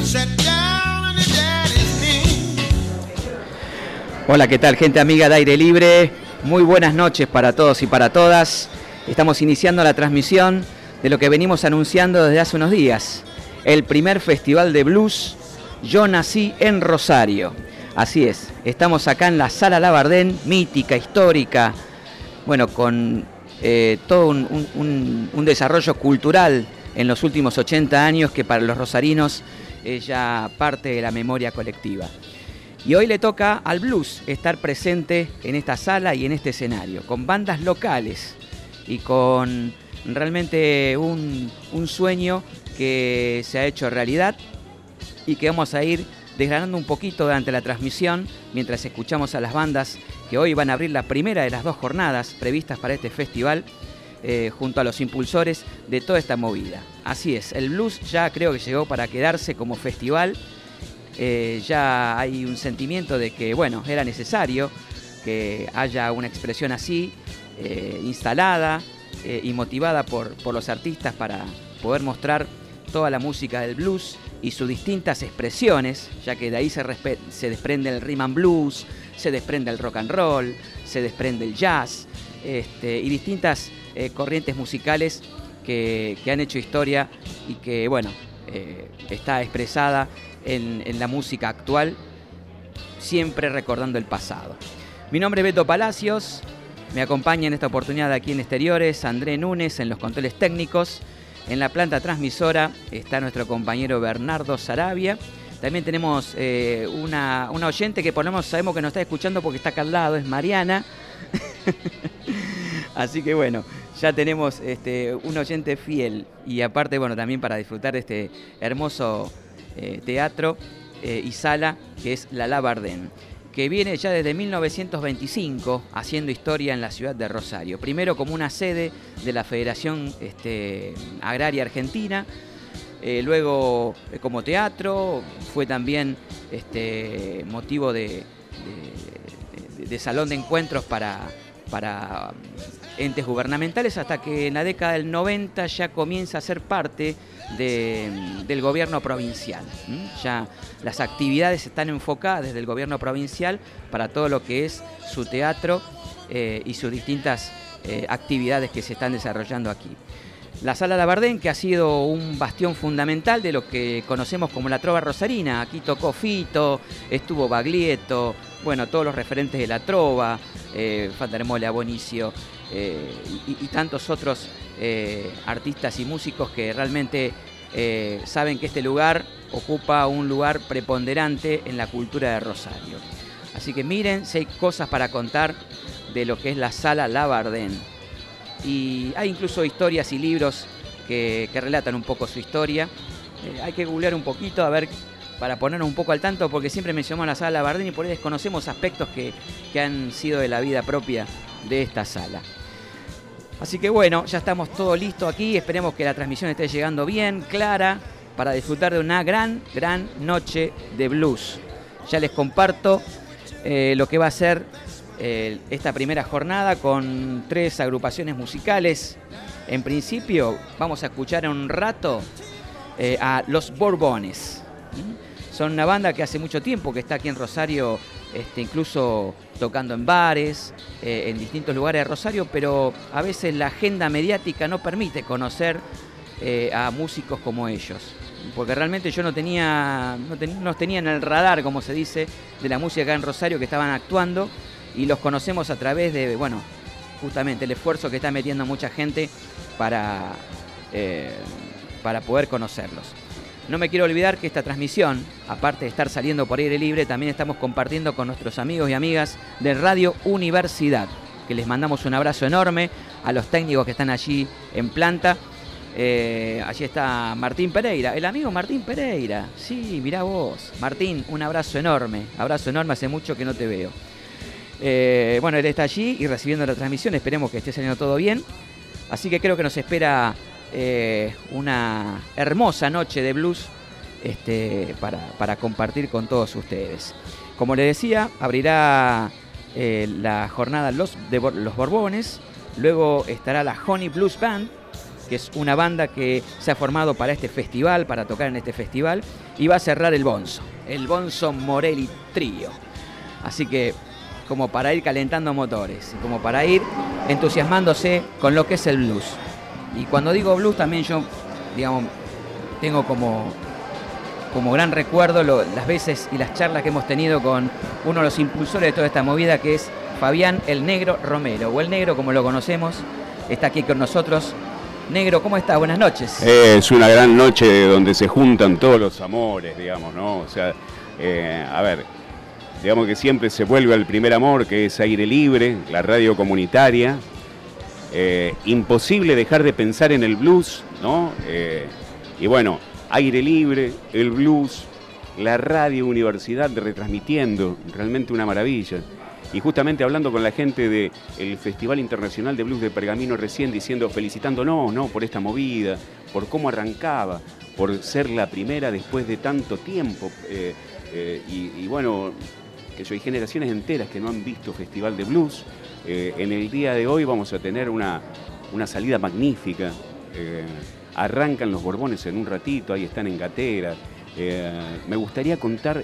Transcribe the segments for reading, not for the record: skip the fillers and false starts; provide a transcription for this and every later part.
Hola, ¿qué tal, gente amiga de Aire Libre? Muy buenas noches para todos y para todas. Estamos iniciando la transmisión de lo que venimos anunciando desde hace unos días. El primer festival de blues, Yo Nací en Rosario. Así es, estamos acá en la Sala Labardén, mítica, histórica, bueno, con todo un desarrollo cultural en los últimos 80 años que para los rosarinos es ya parte de la memoria colectiva. Y hoy le toca al blues estar presente en esta sala y en este escenario, con bandas locales y con realmente un sueño que se ha hecho realidad y que vamos a ir desgranando un poquito durante la transmisión mientras escuchamos a las bandas que hoy van a abrir la primera de las 2 jornadas previstas para este festival junto a los impulsores de toda esta movida. Así es, el blues ya creo que llegó para quedarse como festival. Ya hay un sentimiento de que, bueno, era necesario que haya una expresión así, instalada y motivada por los artistas para poder mostrar toda la música del blues y sus distintas expresiones, ya que de ahí se desprende el rhythm and blues, se desprende el rock and roll, se desprende el jazz y distintas corrientes musicales que han hecho historia y que, bueno, está expresada en la música actual, siempre recordando el pasado. Mi nombre es Beto Palacios, me acompaña en esta oportunidad aquí en Exteriores André Núñez en los controles técnicos. En la planta transmisora está nuestro compañero Bernardo Sarabia. También tenemos una oyente que por lo menos sabemos que nos está escuchando porque está acá al lado, es Mariana. Así que bueno, ya tenemos un oyente fiel y aparte, bueno, también para disfrutar de este hermoso teatro y sala que es la Labardén, que viene ya desde 1925 haciendo historia en la ciudad de Rosario. Primero como una sede de la Federación Agraria Argentina, luego como teatro, fue también motivo de salón de encuentros para entes gubernamentales, hasta que en la década del 90 ya comienza a ser parte del gobierno provincial. Ya las actividades están enfocadas desde el gobierno provincial para todo lo que es su teatro y sus distintas actividades que se están desarrollando aquí. La Sala Labardén, que ha sido un bastión fundamental de lo que conocemos como la trova rosarina. Aquí tocó Fito, estuvo Baglietto, bueno, todos los referentes de la trova, Fantaremola, Bonicio y tantos otros artistas y músicos que realmente saben que este lugar ocupa un lugar preponderante en la cultura de Rosario. Así que miren si hay cosas para contar de lo que es la Sala Labardén. Y hay incluso historias y libros que relatan un poco su historia. Hay que googlear un poquito a ver, para ponernos un poco al tanto, porque siempre mencionamos la Sala Labardén y por ahí desconocemos aspectos que han sido de la vida propia de esta sala. Así que bueno, ya estamos todo listo aquí. Esperemos que la transmisión esté llegando bien, clara, para disfrutar de una gran noche de blues. Ya les comparto lo que va a ser esta primera jornada con 3 agrupaciones musicales. En principio vamos a escuchar en un rato a Los Borbones. Son una banda que hace mucho tiempo que está aquí en Rosario, incluso tocando en bares, en distintos lugares de Rosario, pero a veces la agenda mediática no permite conocer a músicos como ellos. Porque realmente yo no tenía en el radar, como se dice, de la música acá en Rosario que estaban actuando. Y los conocemos a través de, bueno, justamente el esfuerzo que está metiendo mucha gente para poder conocerlos. No me quiero olvidar que esta transmisión, aparte de estar saliendo por aire libre, también estamos compartiendo con nuestros amigos y amigas de Radio Universidad, que les mandamos un abrazo enorme a los técnicos que están allí en planta. Allí está Martín Pereira, el amigo Martín Pereira. Sí, mirá vos. Martín, un abrazo enorme, hace mucho que no te veo. Bueno, él está allí y recibiendo la transmisión, esperemos que esté saliendo todo bien. Así que creo que nos espera una hermosa noche de blues para compartir con todos ustedes. Como les decía, abrirá la jornada Los Borbones, luego estará la Honey Blues Band, que es una banda que se ha formado para este festival, para tocar en este festival, y va a cerrar el Bonzo Morelli Trío. Así que, como para ir calentando motores, como para ir entusiasmándose con lo que es el blues. Y cuando digo blues también yo, digamos, tengo como gran recuerdo las veces y las charlas que hemos tenido con uno de los impulsores de toda esta movida, que es Fabián el Negro Romero, o el Negro como lo conocemos, está aquí con nosotros. Negro, ¿cómo estás? Buenas noches. Es una gran noche donde se juntan todos los amores, digamos, ¿no? O sea, a ver, digamos que siempre se vuelve al primer amor, que es Aire Libre, la radio comunitaria. Imposible dejar de pensar en el blues, ¿no? Y bueno, Aire Libre, el blues, la radio universidad retransmitiendo, realmente una maravilla. Y justamente hablando con la gente del Festival Internacional de Blues de Pergamino recién, felicitándonos por esta movida, por cómo arrancaba, por ser la primera después de tanto tiempo. Y bueno, que hay generaciones enteras que no han visto Festival de Blues. En el día de hoy vamos a tener una salida magnífica. Arrancan los Borbones en un ratito, ahí están en Gatera. Me gustaría contar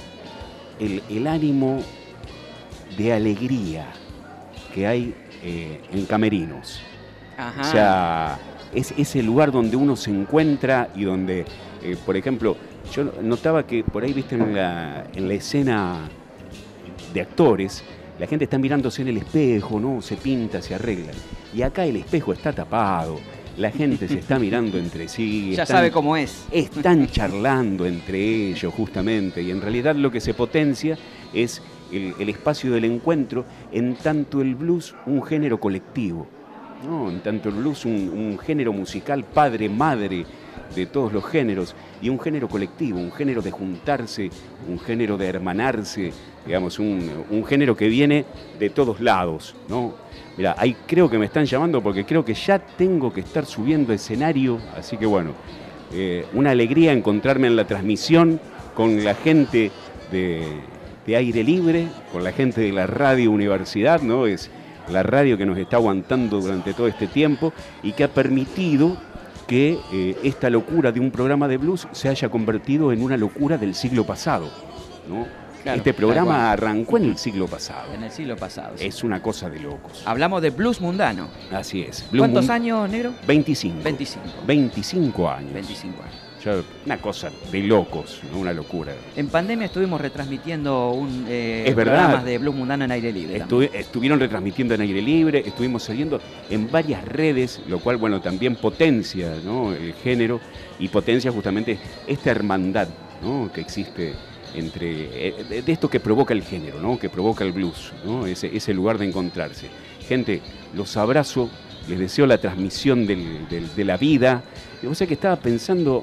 el ánimo de alegría que hay en Camerinos. Ajá. O sea, es ese lugar donde uno se encuentra y donde, por ejemplo, yo notaba que por ahí, viste, en la escena de actores, la gente está mirándose en el espejo, ¿no? Se pinta, se arregla. Y acá el espejo está tapado, la gente se está mirando entre sí. Ya sabe cómo es. Están charlando entre ellos, justamente, y en realidad lo que se potencia es el espacio del encuentro, en tanto el blues un género colectivo, ¿no? En tanto el blues un género musical padre, madre de todos los géneros, y un género colectivo, un género de juntarse, un género de hermanarse, digamos, un género que viene de todos lados, ¿no? Mirá, ahí creo que me están llamando porque creo que ya tengo que estar subiendo escenario, así que bueno, una alegría encontrarme en la transmisión con la gente de Aire Libre, con la gente de la Radio Universidad, ¿no? Es la radio que nos está aguantando durante todo este tiempo y que ha permitido que esta locura de un programa de blues se haya convertido en una locura del siglo pasado, ¿no? Claro, este programa arrancó en el siglo pasado. En el siglo pasado. Sí. Es una cosa de locos. Hablamos de blues mundano. Así es. ¿Cuántos años, Negro? 25. 25. 25 años. 25 años. Una cosa de locos, ¿no? Una locura. En pandemia estuvimos retransmitiendo programas de blues mundano en aire libre. Estuvieron retransmitiendo en aire libre, estuvimos saliendo en varias redes, lo cual, bueno, también potencia, ¿no? El género y potencia justamente esta hermandad, ¿no? Que existe entre de esto que provoca el género, ¿no? Que provoca el blues, ¿no? Ese lugar de encontrarse. Gente, los abrazo, les deseo la transmisión de la vida. Y vos sabés que estaba pensando...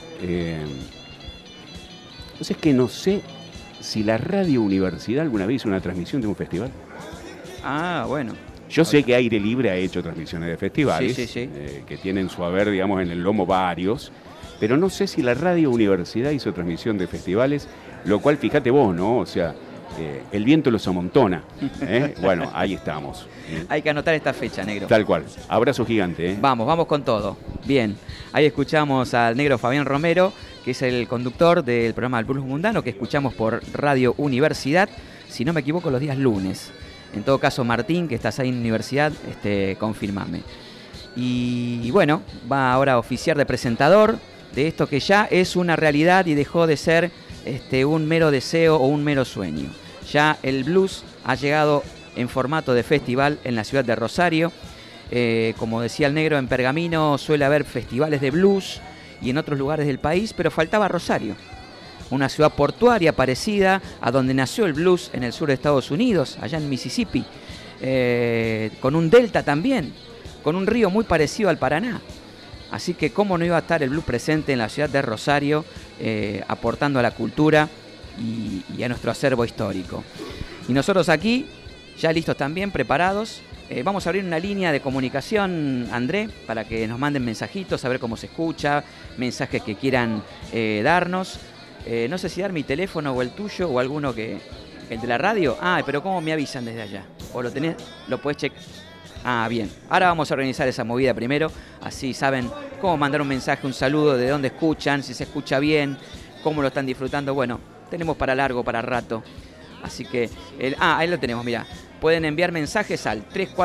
Entonces que no sé si la Radio Universidad alguna vez hizo una transmisión de un festival. Ah, bueno. Yo sé que Aire Libre ha hecho transmisiones de festivales, sí. Que tienen su haber, digamos, en el lomo varios, pero no sé si la Radio Universidad hizo transmisión de festivales, lo cual, fíjate vos, ¿no? O sea, el viento los amontona. Bueno, ahí estamos. Hay que anotar esta fecha, Negro. Tal cual. Abrazo gigante. Vamos con todo. Bien. Ahí escuchamos al Negro Fabián Romero, que es el conductor del programa del Blues Mundano, que escuchamos por Radio Universidad, si no me equivoco, los días lunes. En todo caso, Martín, que estás ahí en Universidad, confirmame. Y bueno, va ahora a oficiar de presentador de esto que ya es una realidad y dejó de ser un mero deseo o un mero sueño. Ya el blues ha llegado en formato de festival en la ciudad de Rosario. Como decía el Negro, en Pergamino suele haber festivales de blues y en otros lugares del país, pero faltaba Rosario, una ciudad portuaria parecida a donde nació el blues en el sur de Estados Unidos, allá en Mississippi, con un delta también, con un río muy parecido al Paraná. Así que cómo no iba a estar el blues presente en la ciudad de Rosario, aportando a la cultura y a nuestro acervo histórico. Y nosotros aquí, ya listos también, preparados. Vamos a abrir una línea de comunicación, André, para que nos manden mensajitos, a ver cómo se escucha, mensajes que quieran darnos. No sé si dar mi teléfono o el tuyo o alguno que... ¿El de la radio? Ah, pero ¿cómo me avisan desde allá? ¿O lo tenés? ¿Lo podés checar? Ah, bien. Ahora vamos a organizar esa movida primero, así saben cómo mandar un mensaje, un saludo, de dónde escuchan, si se escucha bien, cómo lo están disfrutando. Bueno, tenemos para largo, para rato. Así que, ahí lo tenemos, mirá. Pueden enviar mensajes al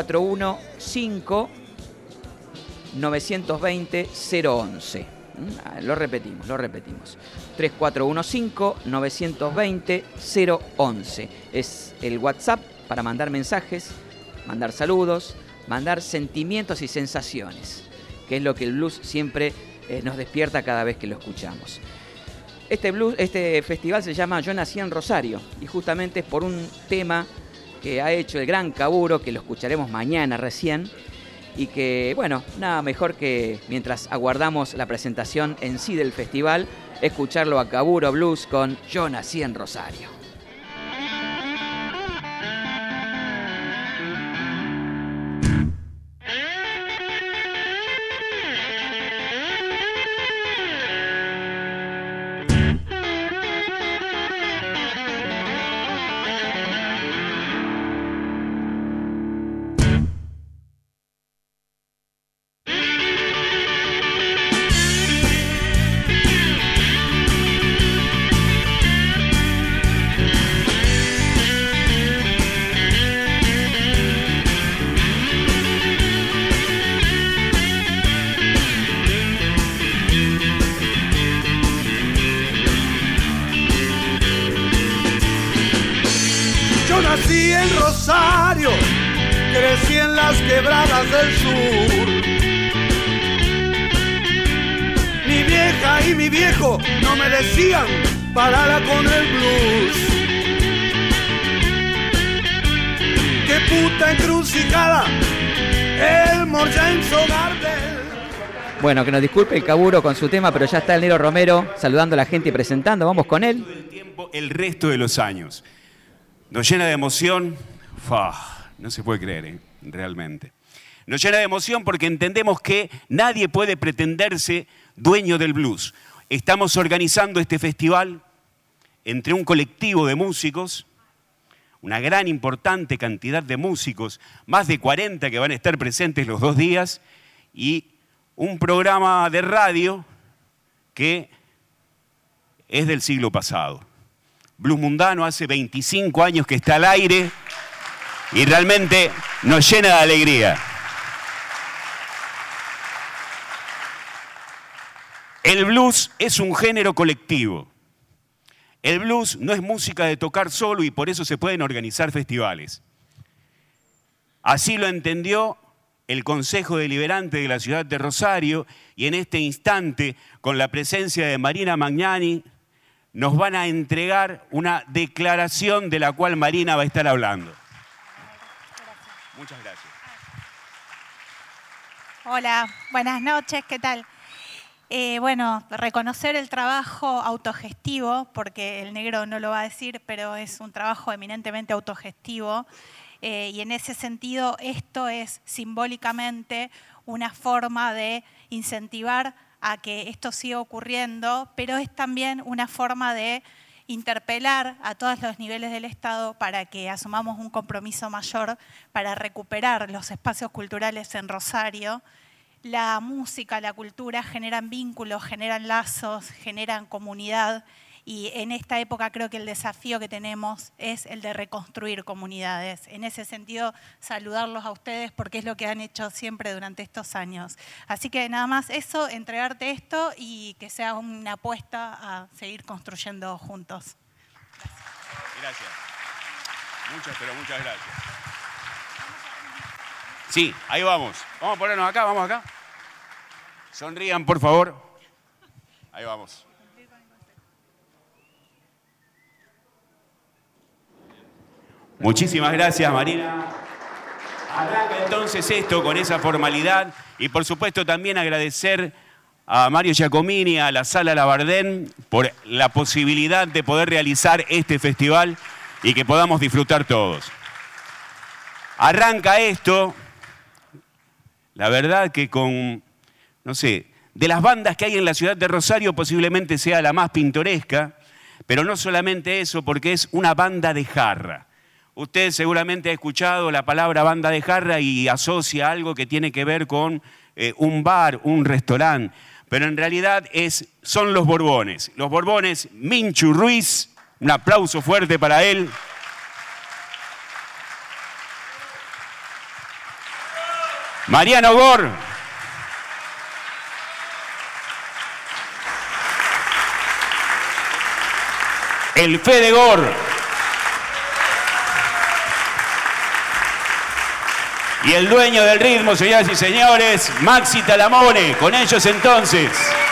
341-5-920-011. Lo repetimos. 3415-920-011. Es el WhatsApp para mandar mensajes, mandar saludos, mandar sentimientos y sensaciones, que es lo que el blues siempre nos despierta cada vez que lo escuchamos. Este festival se llama Yo nací en Rosario, y justamente es por un tema que ha hecho el gran Caburo, que lo escucharemos mañana recién, y que, bueno, nada mejor que mientras aguardamos la presentación en sí del festival, escucharlo a Caburo Blues con Yo nací en Rosario. Crecí en las quebradas del sur. Mi vieja y mi viejo no me decían parara con el blues. Qué puta encrucijada, el James Gardel. Bueno, que nos disculpe el Caburo con su tema, pero ya está el Negro Romero saludando a la gente y presentando. Vamos con él. El resto de los años nos llena de emoción. No se puede creer, realmente. Nos llena de emoción porque entendemos que nadie puede pretenderse dueño del blues. Estamos organizando este festival entre un colectivo de músicos, una gran importante cantidad de músicos, más de 40 que van a estar presentes los 2 días, y un programa de radio que es del siglo pasado. Blues Mundano hace 25 años que está al aire, y realmente nos llena de alegría. El blues es un género colectivo. El blues no es música de tocar solo, y por eso se pueden organizar festivales. Así lo entendió el Consejo Deliberante de la ciudad de Rosario, y en este instante, con la presencia de Marina Magnani, nos van a entregar una declaración de la cual Marina va a estar hablando. Muchas gracias. Hola, buenas noches, ¿qué tal? Bueno, reconocer el trabajo autogestivo, porque el Negro no lo va a decir, pero es un trabajo eminentemente autogestivo, y en ese sentido esto es simbólicamente una forma de incentivar a que esto siga ocurriendo, pero es también una forma de interpelar a todos los niveles del Estado para que asumamos un compromiso mayor para recuperar los espacios culturales en Rosario. La música, la cultura generan vínculos, generan lazos, generan comunidad, y en esta época creo que el desafío que tenemos es el de reconstruir comunidades. En ese sentido, saludarlos a ustedes porque es lo que han hecho siempre durante estos años. Así que nada más eso, entregarte esto y que sea una apuesta a seguir construyendo juntos. Gracias. Muchas gracias. Sí, ahí vamos. Vamos a ponernos acá, vamos acá. Sonrían, por favor. Ahí vamos. Muchísimas gracias, Marina. Arranca entonces esto con esa formalidad, y por supuesto también agradecer a Mario Giacomini, a la Sala Labardén, por la posibilidad de poder realizar este festival y que podamos disfrutar todos. Arranca esto, la verdad que con, no sé, de las bandas que hay en la ciudad de Rosario posiblemente sea la más pintoresca, pero no solamente eso, porque es una banda de jarra. Usted seguramente ha escuchado la palabra banda de jarra y asocia algo que tiene que ver con un bar, un restaurante, pero en realidad son los Borbones. Los Borbones, Minchu Ruiz, un aplauso fuerte para él. Mariano Gor. El Fede Gor. Y el dueño del ritmo, señoras y señores, Maxi Talamone. Con ellos entonces.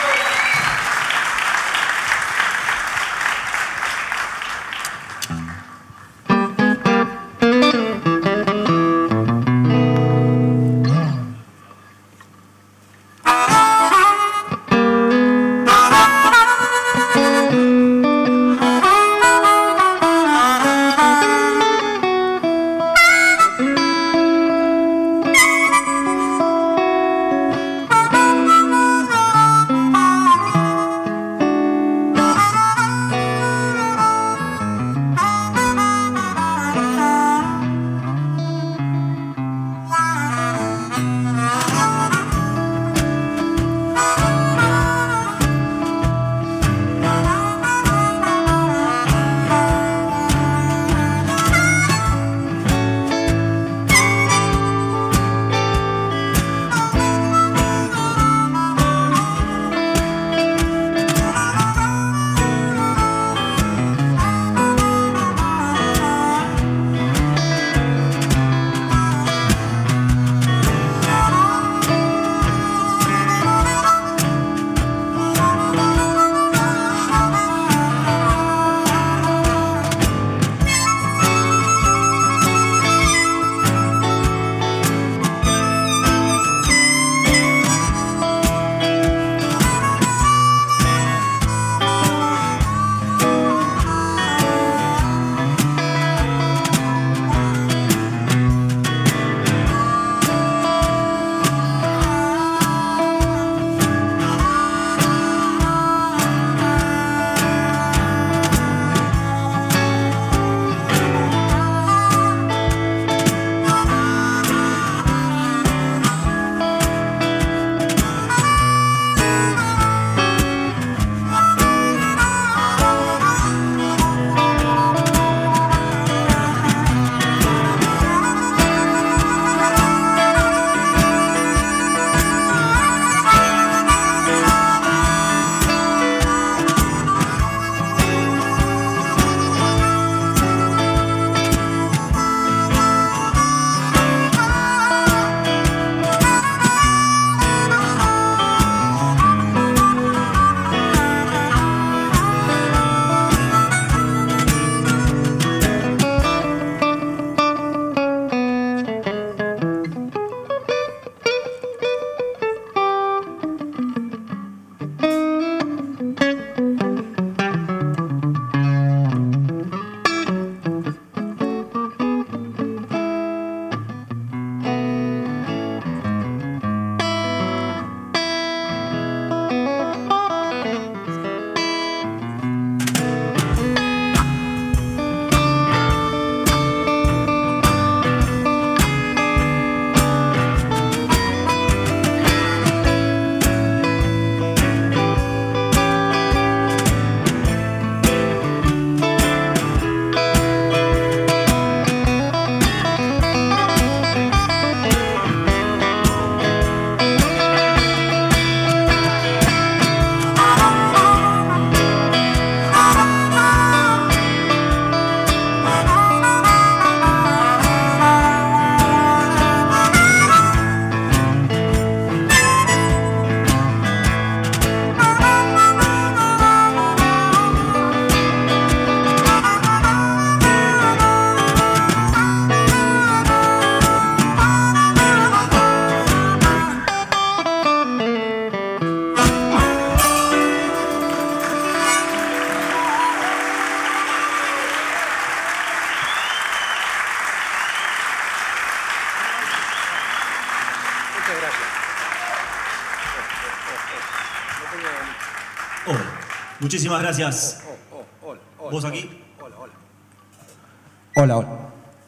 Oh, muchísimas gracias. ¿Vos aquí? Hola, hola.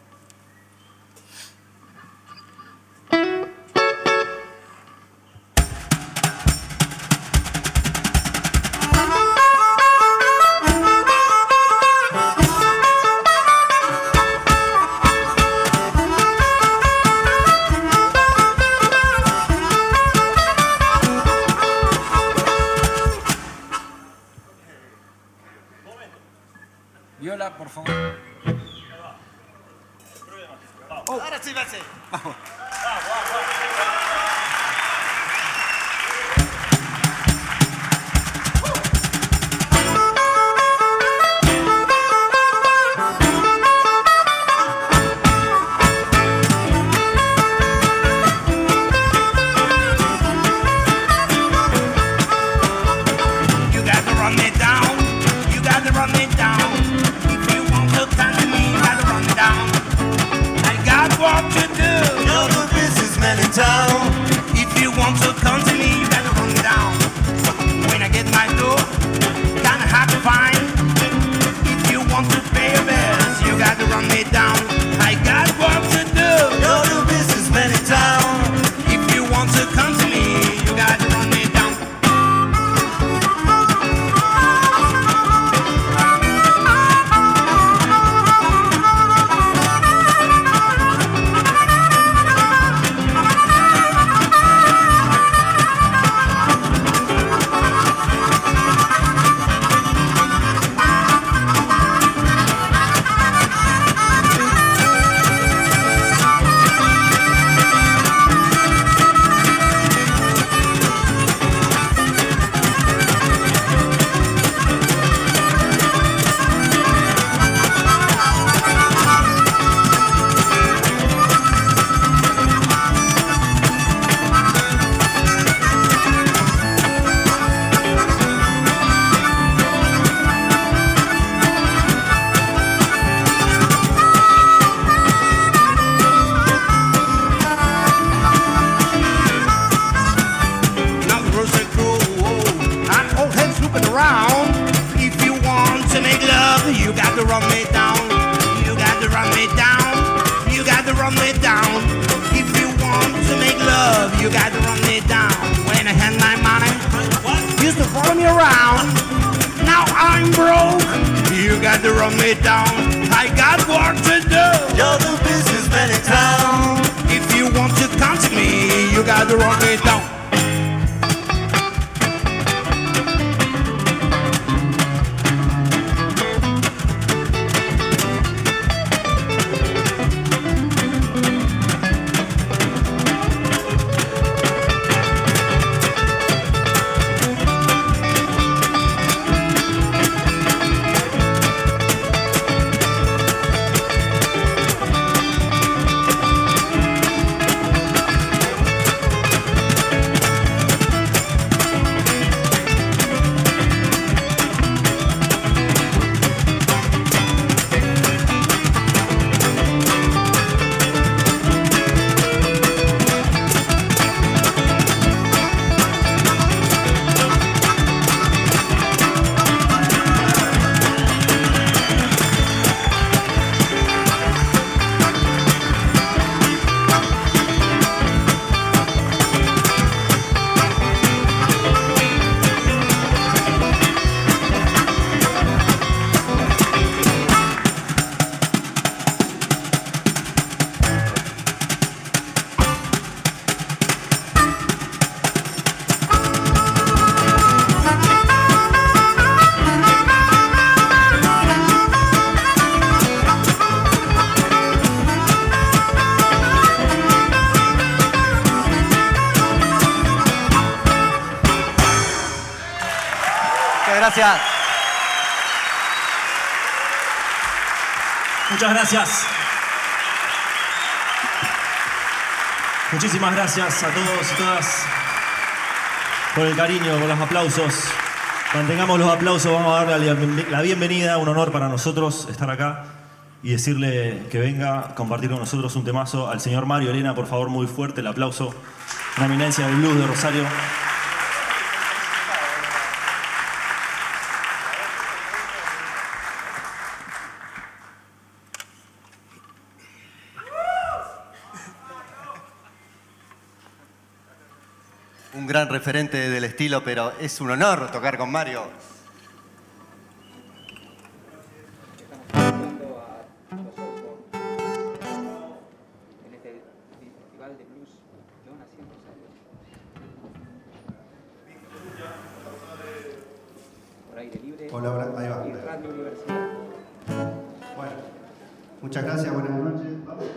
Viola, por favor. Oh. Ahora sí va a ser. Vamos. Gracias. Muchas gracias. Muchísimas gracias a todos y todas por el cariño, por los aplausos. Mantengamos los aplausos, vamos a darle la bienvenida, un honor para nosotros estar acá y decirle que venga a compartir con nosotros un temazo al señor Mario Elena, por favor, muy fuerte el aplauso. Una eminencia del blues de Rosario. Un gran referente del estilo, pero es un honor tocar con Mario. En este festival de blues que aún así en Rosario. Por aire libre. Hola, ahí va. Y Radio Universidad. Bueno, muchas gracias, buenas noches. Vamos.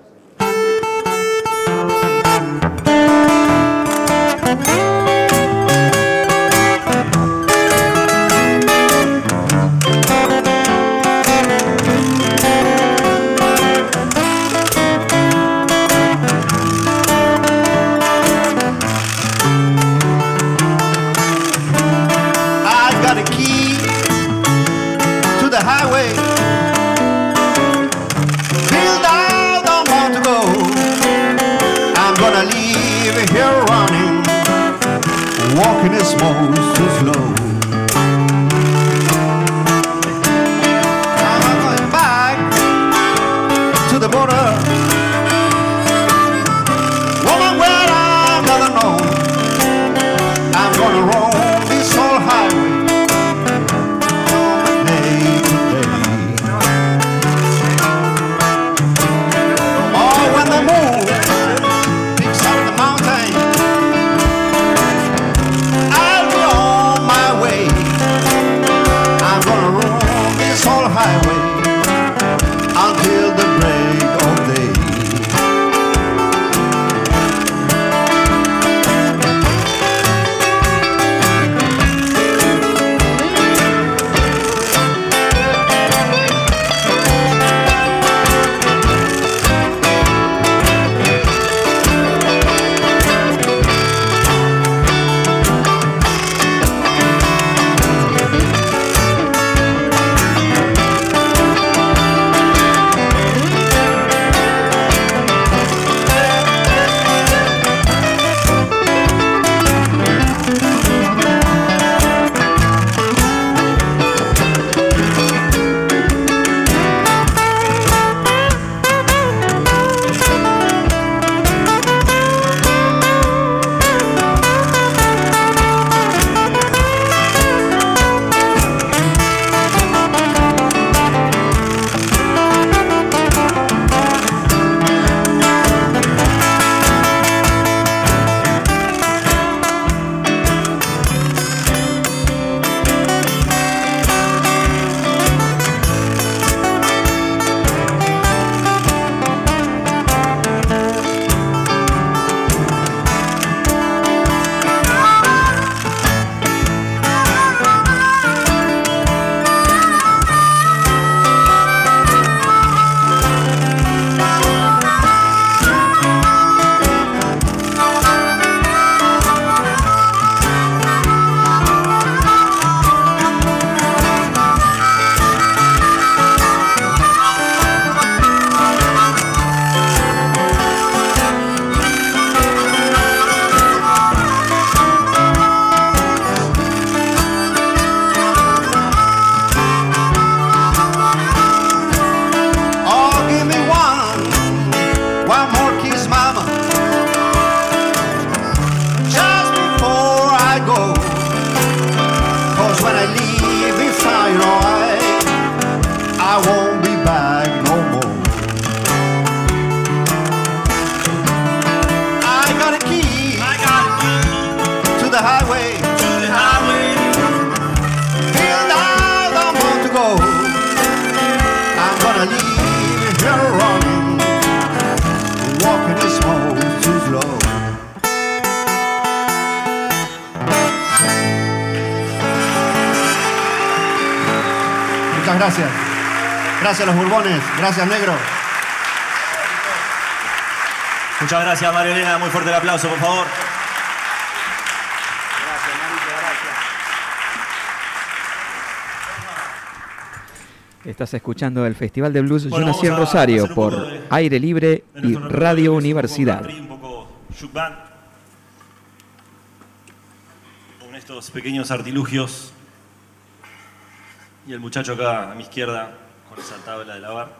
I've got a key to the highway. Build I don't want to go. I'm gonna leave here running. Walking is most too slow. I'm going back to the border. Woman, where I'm gonna know. I'm gonna roam this whole highway. Until the break of day. Gracias. Gracias a los Bourbones. Gracias, Negro. Muchas gracias, María Elena. Muy fuerte el aplauso, por favor. Gracias, Marito, gracias. Estás escuchando el Festival de Blues Yo Nací en Rosario por Aire Libre y Radio Universidad. Un poco Shook Band, con estos pequeños artilugios. Y el muchacho acá a mi izquierda con esa tabla de lavar.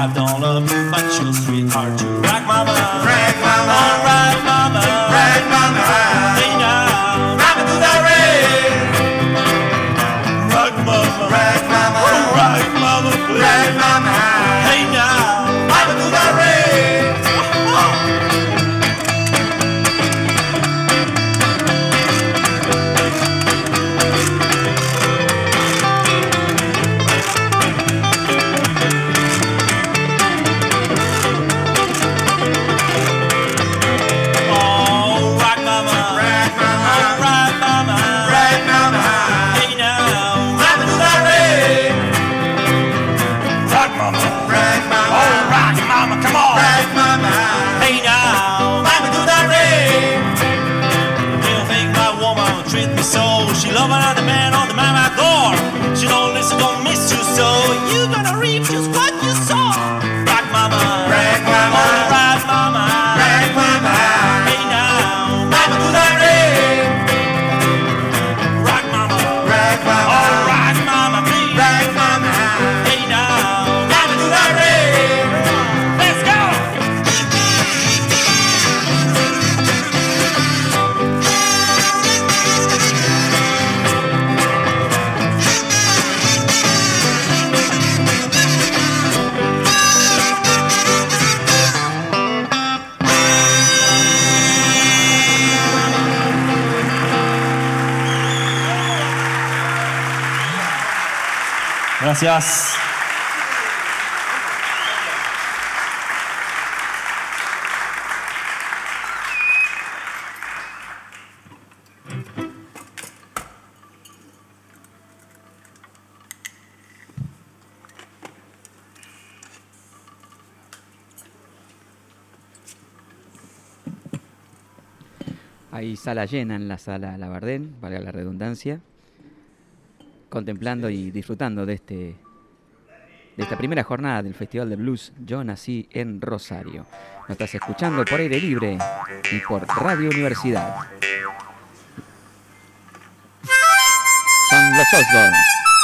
wife don't love you, but your sweetheart too. Rock mama, alright mama, hey now, mama do that ring. Rock mama, alright mama, please. Hey now, mama do that ring. She love another man on the man I adore. She don't listen, don't miss you, so you gonna reap just what you sow. Rock mama, alright mama, hey now, mama do that ring. Rock mama, alright mama, please. Hey now, mama do that ring. Let's go. Gracias. Hay sala llena en la sala Labardén, valga la redundancia, contemplando y disfrutando de esta primera jornada del Festival de Blues Yo Nací en Rosario. Nos estás escuchando por aire libre y por Radio Universidad. Son los Osborns.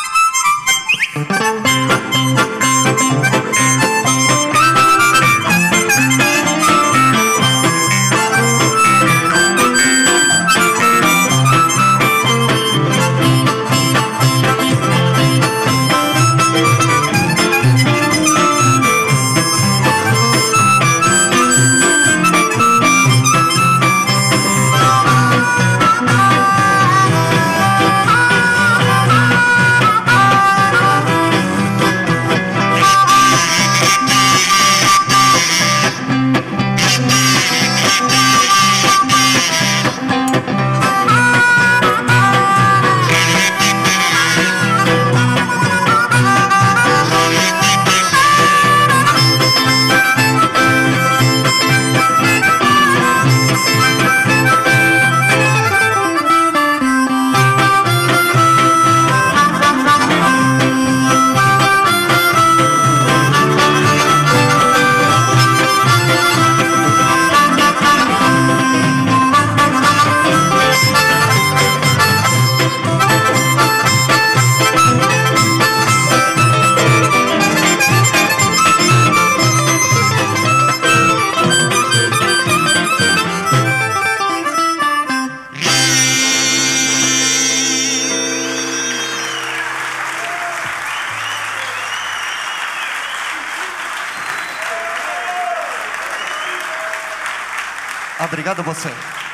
Obrigado você.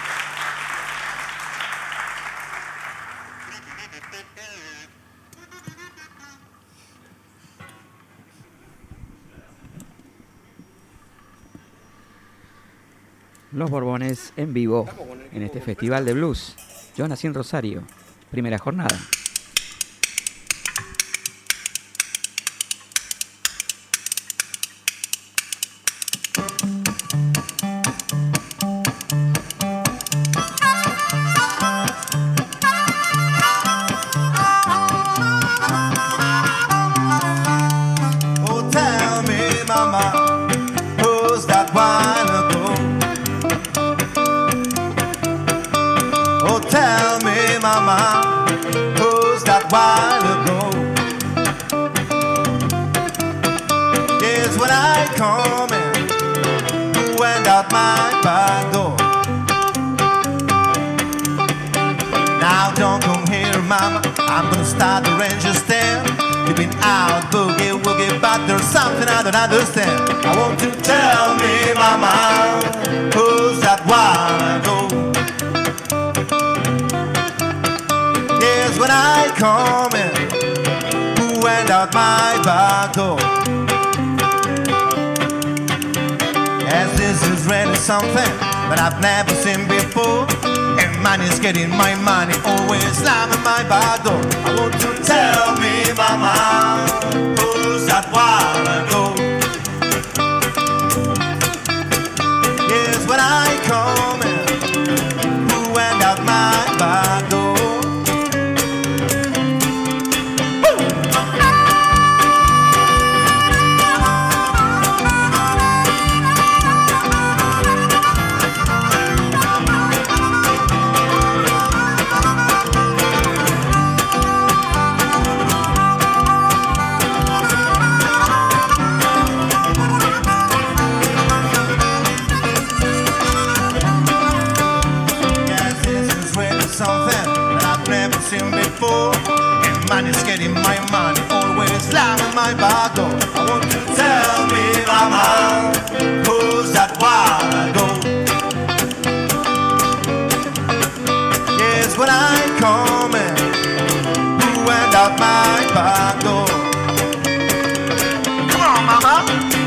Los Borbones en vivo en este Festival de Blues. Yo nací en Rosario, primera jornada. When I come in, who went out my back door? Now don't come here, mama, I'm gonna start the ranger stand. You've been out boogie woogie, but there's something I don't understand. I want to tell me, mama, who's that while ago? Yes, when I come in, who went out my back door? Yes, this is really something that I've never seen before. And money's getting my money, always slamming my back door. I want to tell me, mama, who's that while ago? Yes, when I come in, who went out my back door? Seen before, and money's getting my money, always slamming my back door. I want to tell me, mama, who's that while ago? Yes, when I come in, who went out my back door? Come on, mama.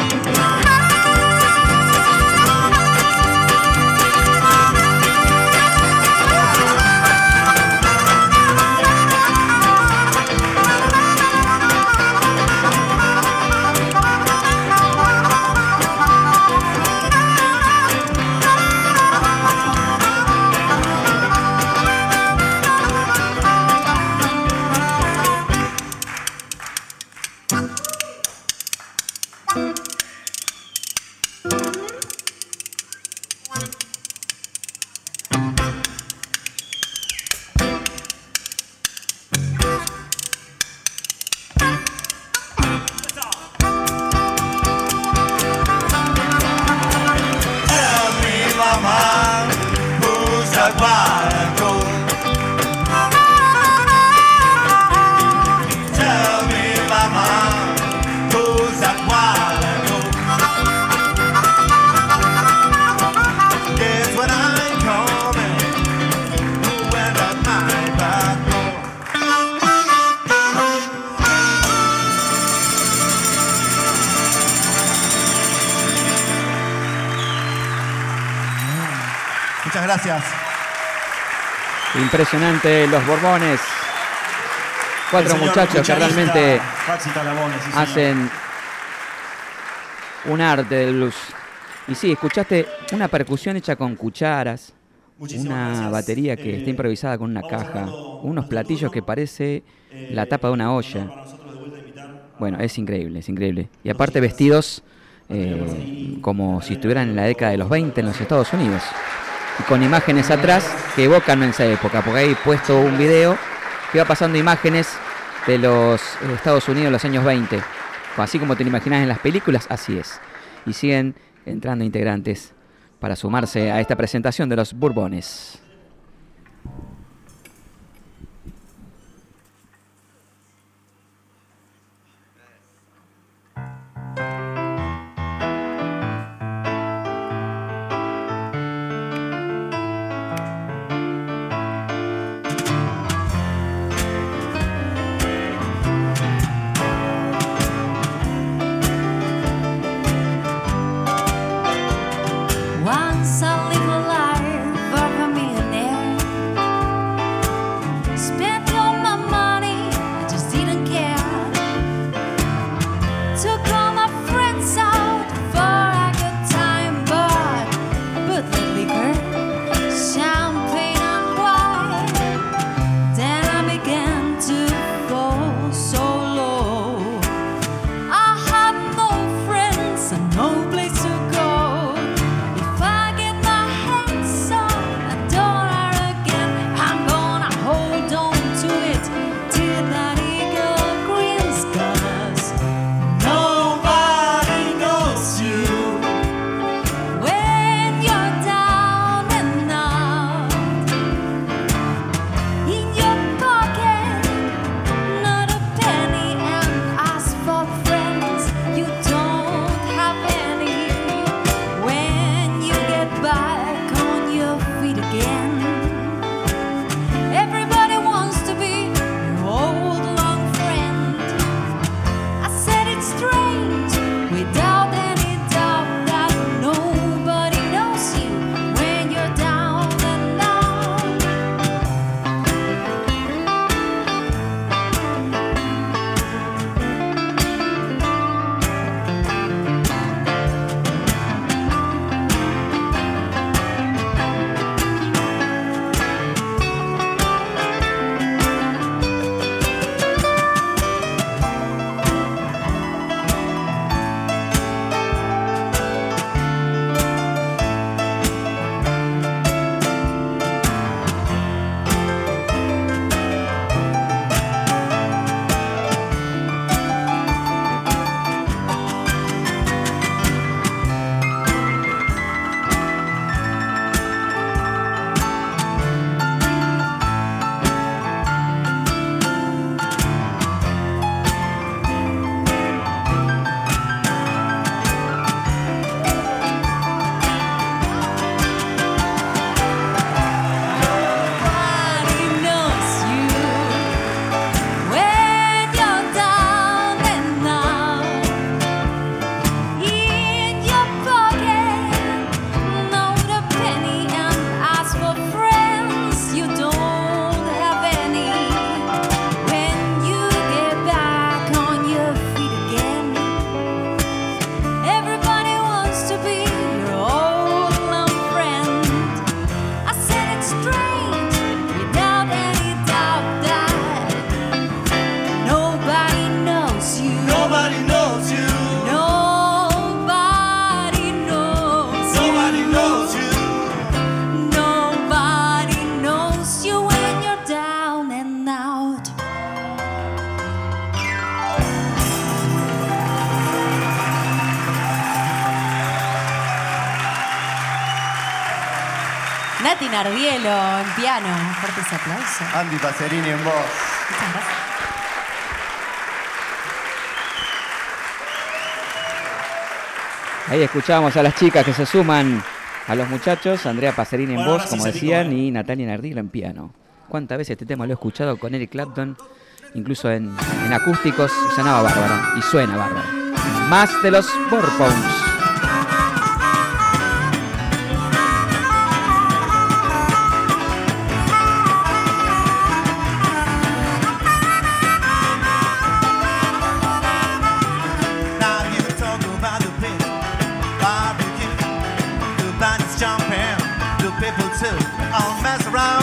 Muchas gracias. Impresionante, los Borbones. Cuatro muchachos que realmente hacen un arte del blues. Y sí, escuchaste una percusión hecha con cucharas, una batería que está improvisada con una caja, unos platillos que parece la tapa de una olla. Bueno, es increíble, es increíble. Y aparte vestidos como si estuvieran en la década de los 20 en los Estados Unidos. Y con imágenes atrás que evocan esa época, porque ahí he puesto un video que va pasando imágenes de los Estados Unidos en los años 20. Así como te lo imaginas en las películas, así es. Y siguen entrando integrantes para sumarse a esta presentación de los Borbones. Once I lived a life of a millionaire. Nati Nardielo en piano. Fuertes aplausos. Andy Passerini en voz. Muchas gracias. Ahí escuchábamos a las chicas que se suman a los muchachos. Andrea Passerini en Bueno, voz, ahora sí como se decían, picó, y Natalia Nardielo en piano. ¿Cuántas veces este tema lo he escuchado con Eric Clapton? Incluso en acústicos sonaba bárbaro y suena bárbaro. Más de los Bourbons. Now you talk about the pit, barbecue, the band is jumping, the people too, all mess around.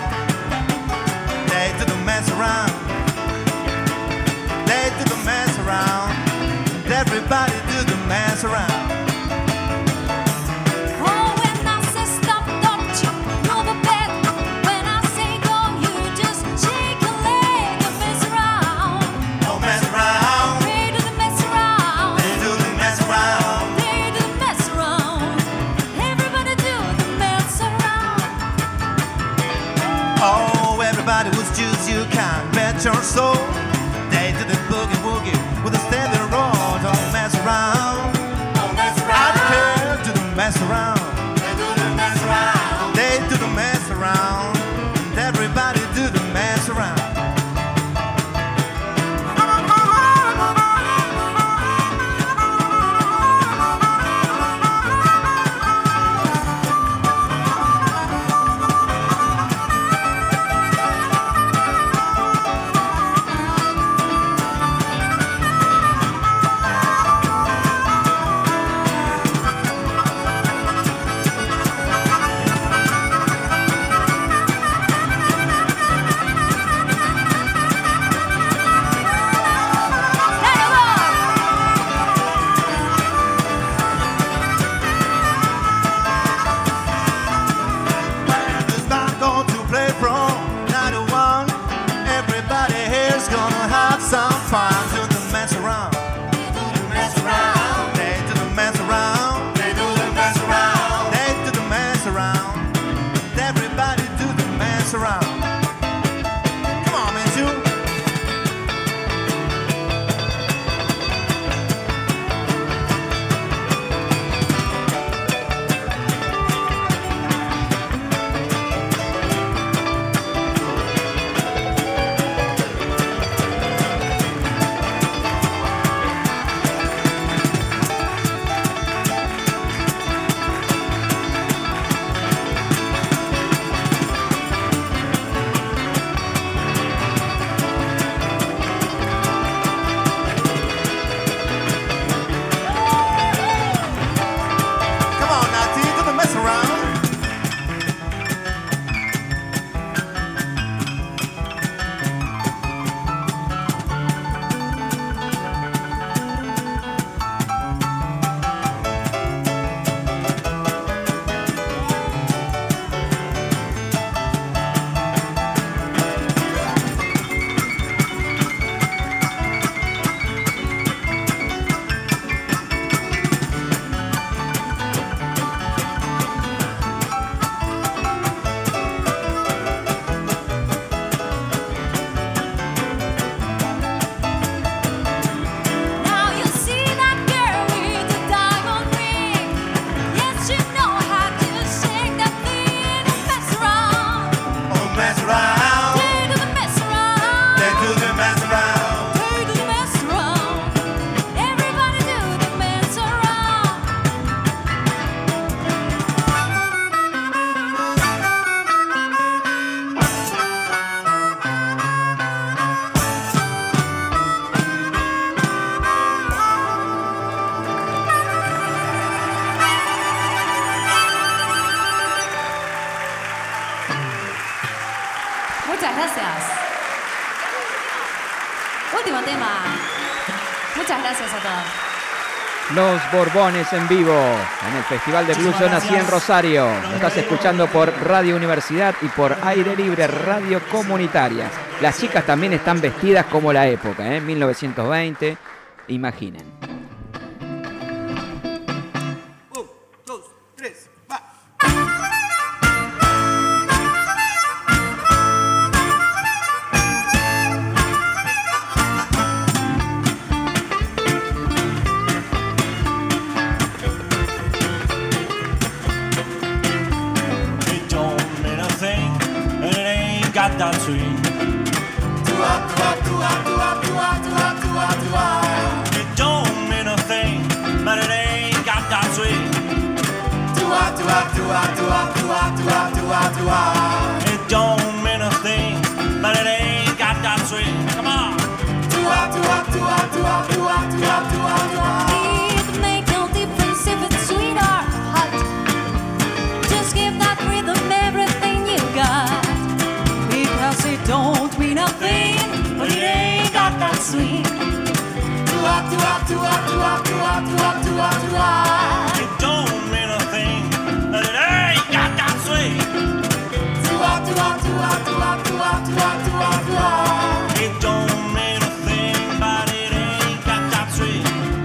They do the mess around. They do the mess around. Everybody do the mess around. Oh, when I say stop, don't you move a bit. When I say go, you just shake a leg and mess around. Don't mess around. They do the mess around. They do the mess around. They do the mess around. Everybody do the mess around. Oh, everybody was juice, you can't bet your soul. They do the boogie woogie with a steady roll. Don't mess around. Don't mess I don't around. care, do the mess around. They do the mess around. They do the mess around. And everybody do the mess around. It's not going to play from 91. Everybody here's gonna have some fun. Do the mess around. They do the mess around. They do the mess around. They do the mess around. They do the mess around. Everybody do the mess around. Come on, man, you. Come on, Nati, do the mess around. Now you see that girl with the diamond ring. Yes, you know how to shake that thing and mess around. Oh, mess around. They do the mess around. They do the mess around. They do the mess around. Everybody do the mess around. Muchas gracias. Último tema. Muchas gracias a todos. Los Borbones en vivo en el Festival de Blues Muchísimas Zona 100 gracias. Rosario. Lo estás escuchando por Radio Universidad y por Aire Libre Radio Comunitaria. Las chicas también están vestidas como la época, 1920. Imaginen. 1, 2, 3, va. got that swing. It don't mean a thing, but it ain't got that swing. It don't mean a thing, but it ain't got that swing. Come on. It make no difference if it's sweet or hot. Just give that rhythm everything you got. Because it don't mean a thing, but it ain't got that swing. It don't mean a thing, but it ain't got that swing. It don't mean a thing, but it ain't got that swing.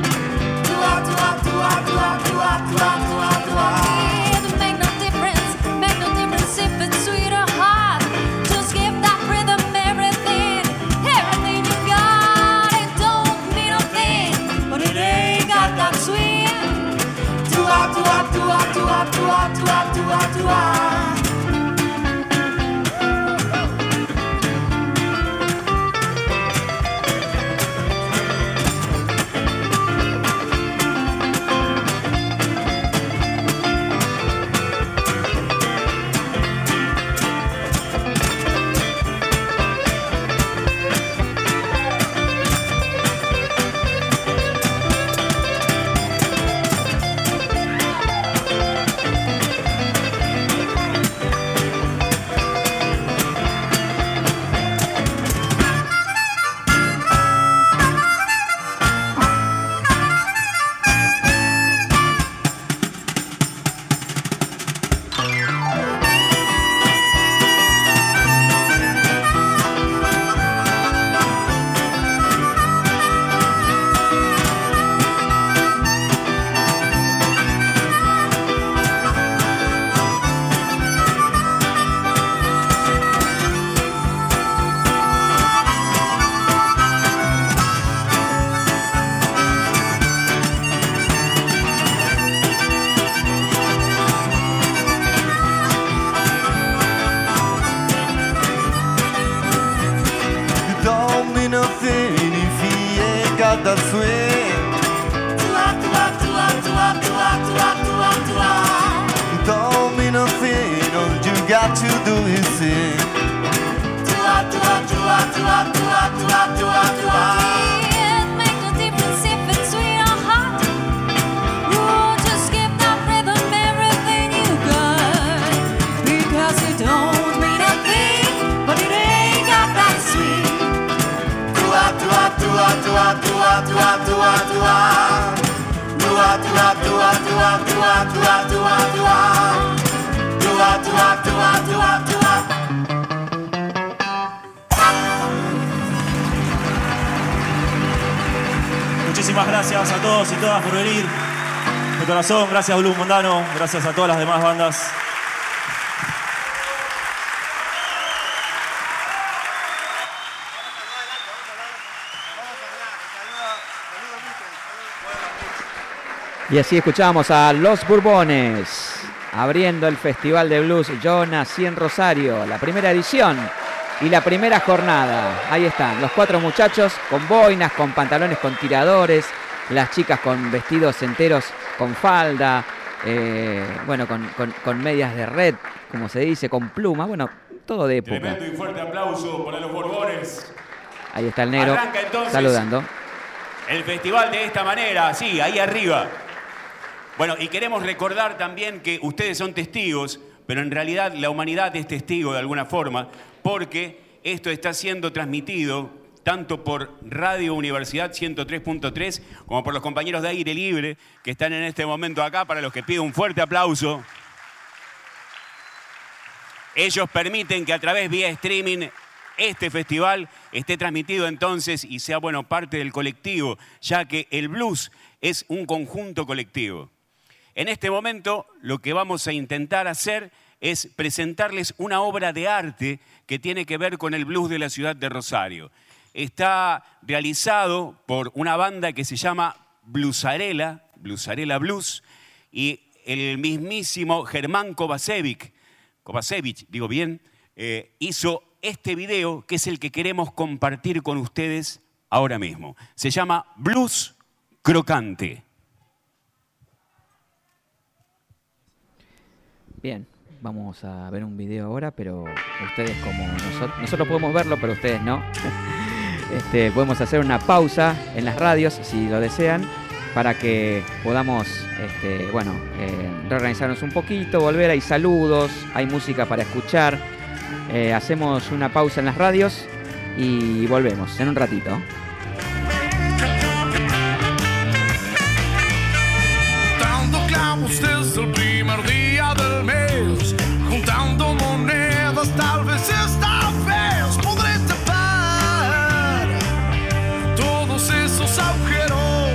It make no difference if it's sweet or hot. Just give that rhythm everything you got. It don't mean a thing, but it ain't got that swing. That swing. Don't mean nothing, all you got to do is sing. It make no difference if it's sweet or hot. Oh, just give that rhythm everything you got. Because it don't mean a thing, but it ain't got that sweet. Muchísimas gracias a todos y todas por venir. De corazón, gracias Blues Mondano, gracias a todas las demás bandas. Y así escuchamos a Los Bourbones abriendo el Festival de Blues Yo Nací en Rosario, la primera edición y la primera jornada. Ahí están, los 4 muchachos con boinas, con pantalones con tiradores, las chicas con vestidos enteros con falda, bueno, con medias de red, como se dice, con plumas, bueno, todo de época. Tremendo y fuerte aplauso para los Bourbones. Ahí está el negro Arranca entonces saludando. El festival de esta manera, sí, ahí arriba. Bueno, y queremos recordar también que ustedes son testigos, pero en realidad la humanidad es testigo de alguna forma, porque esto está siendo transmitido tanto por Radio Universidad 103.3 como por los compañeros de Aire Libre que están en este momento acá, para los que pido un fuerte aplauso. Ellos permiten que a través vía streaming este festival esté transmitido entonces y sea, bueno, parte del colectivo, ya que el blues es un conjunto colectivo. En este momento lo que vamos a intentar hacer es presentarles una obra de arte que tiene que ver con el blues de la ciudad de Rosario. Está realizado por una banda que se llama Bluesarela Blues, y el mismísimo Germán Kovacevic, digo bien, hizo este video que es el que queremos compartir con ustedes ahora mismo. Se llama Blues Crocante. Bien, vamos a ver un video ahora, pero ustedes como nosotros podemos verlo, pero ustedes no. Podemos hacer una pausa en las radios, si lo desean, para que podamos reorganizarnos un poquito, volver. Hay saludos, hay música para escuchar. Hacemos una pausa en las radios y volvemos en un ratito. Dando clavos desde el primer día del mes, juntando monedas, tal vez esta vez podré tapar todos esos agujeros,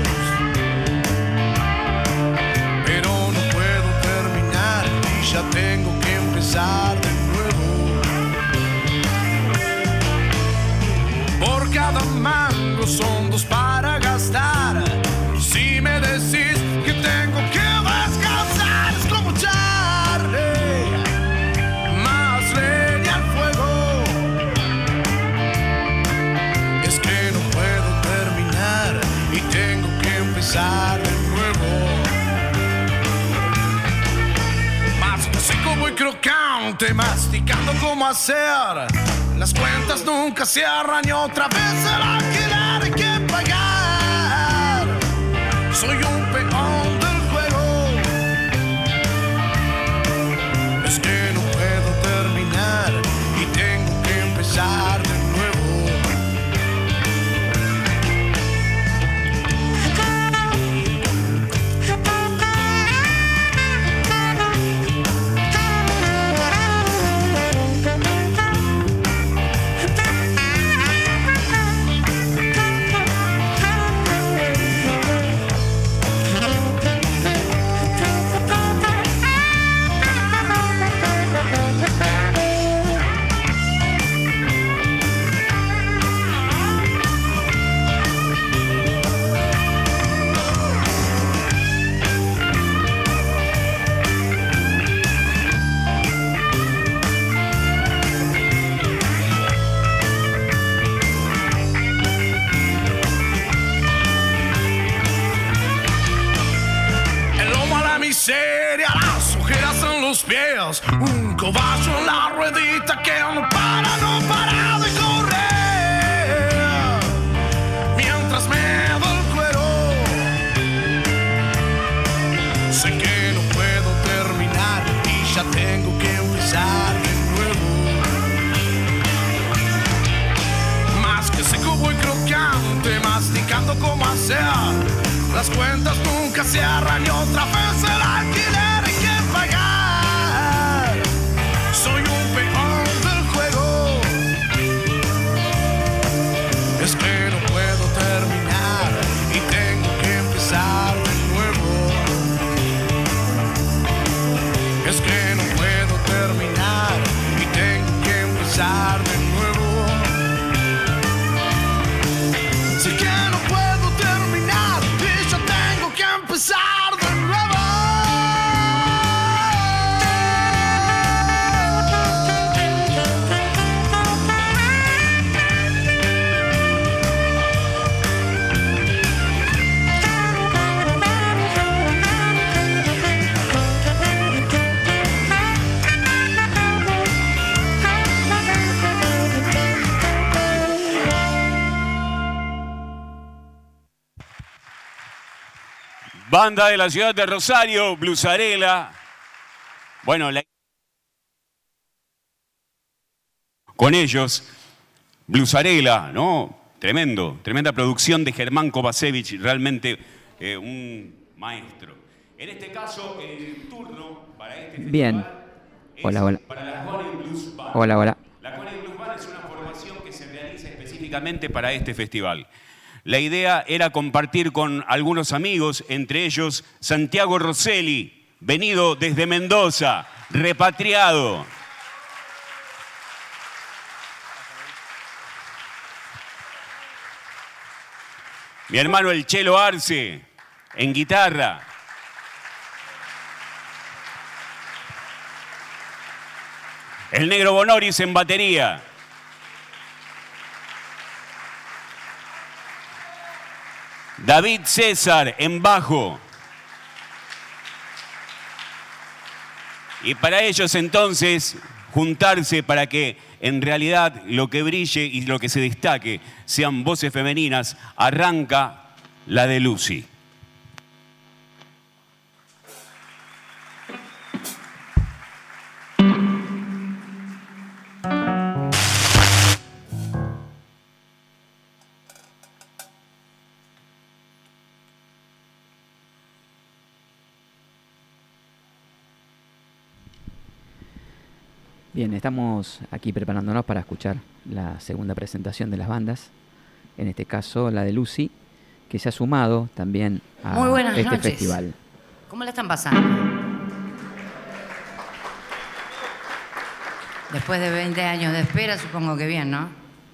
pero no puedo terminar y ya tengo que empezar de nuevo. Por cada mango son 2 para gastar. Si me decís que tengo que descansar, es como echarle más leña al fuego. Es que no puedo terminar y tengo que empezar de nuevo. Más seco muy crocante, masticando cómo hacer. Las cuentas nunca cierran y otra vez el alquiler hay que pagar. Soy un peón del juego. Es que no puedo terminar y tengo que empezar de las ojeras en los pies, un cobayo en la ruedita que no para de correr, mientras me da el cuero. Sé que no puedo terminar y ya tengo que empezar de nuevo. Más que seco voy crocante, masticando cómo hacer. Las cuentas nunca cierran y otra vez el alquiler hay que pagar. Soy un peón del juego. Es que no puedo terminar y tengo que empezar de nuevo. Es que no puedo terminar y tengo que empezar de nuevo. Sí que no puedo terminar y yo tengo que empezar de nuevo. Banda de la ciudad de Rosario, Bluesarela. Bueno, con ellos, Bluesarela, ¿no? Tremenda producción de Germán Kovacevic, realmente un maestro. En este caso, el turno para este festival. Bien. Hola. Para la Cone Blues Band. Hola. La Cone Blues Band es una formación que se realiza específicamente para este festival. La idea era compartir con algunos amigos, entre ellos Santiago Rosselli, venido desde Mendoza, repatriado. Mi hermano el Chelo Arce, en guitarra. El Negro Bonoris en batería. David César en bajo. Y para ellos entonces juntarse para que en realidad lo que brille y lo que se destaque sean voces femeninas, arranca la de Lucy. Bien, estamos aquí preparándonos para escuchar la segunda presentación de las bandas, en este caso la de Lucy, que se ha sumado también a Muy buenas este noches. festival. ¿Cómo la están pasando? Después de 20 años de espera, supongo que bien, ¿no?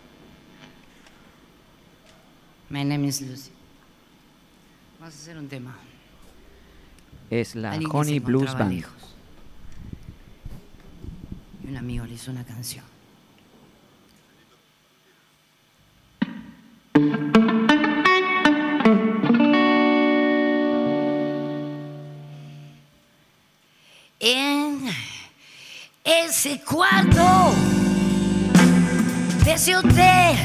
My name is Lucy. Vamos a hacer un tema. Es la Alguien que Honey se Blues encontraba Band. lejos. Y un amigo le hizo una canción. En ese cuarto de ese hotel,